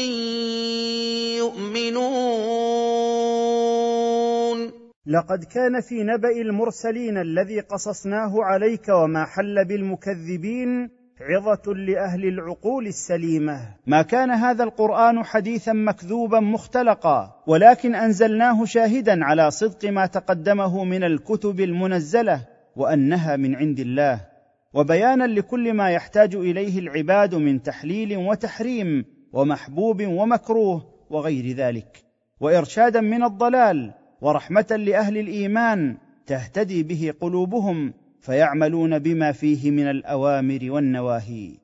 Speaker 2: يؤمنون.
Speaker 1: لقد كان في نبأ المرسلين الذي قصصناه عليك وما حل بالمكذبين عظة لأهل العقول السليمة. ما كان هذا القرآن حديثا مكذوبا مختلقا، ولكن أنزلناه شاهدا على صدق ما تقدمه من الكتب المنزلة وأنها من عند الله، وبيانا لكل ما يحتاج إليه العباد من تحليل وتحريم ومحبوب ومكروه وغير ذلك، وإرشادا من الضلال، ورحمة لأهل الإيمان تهتدي به قلوبهم فيعملون بما فيه من الأوامر والنواهي.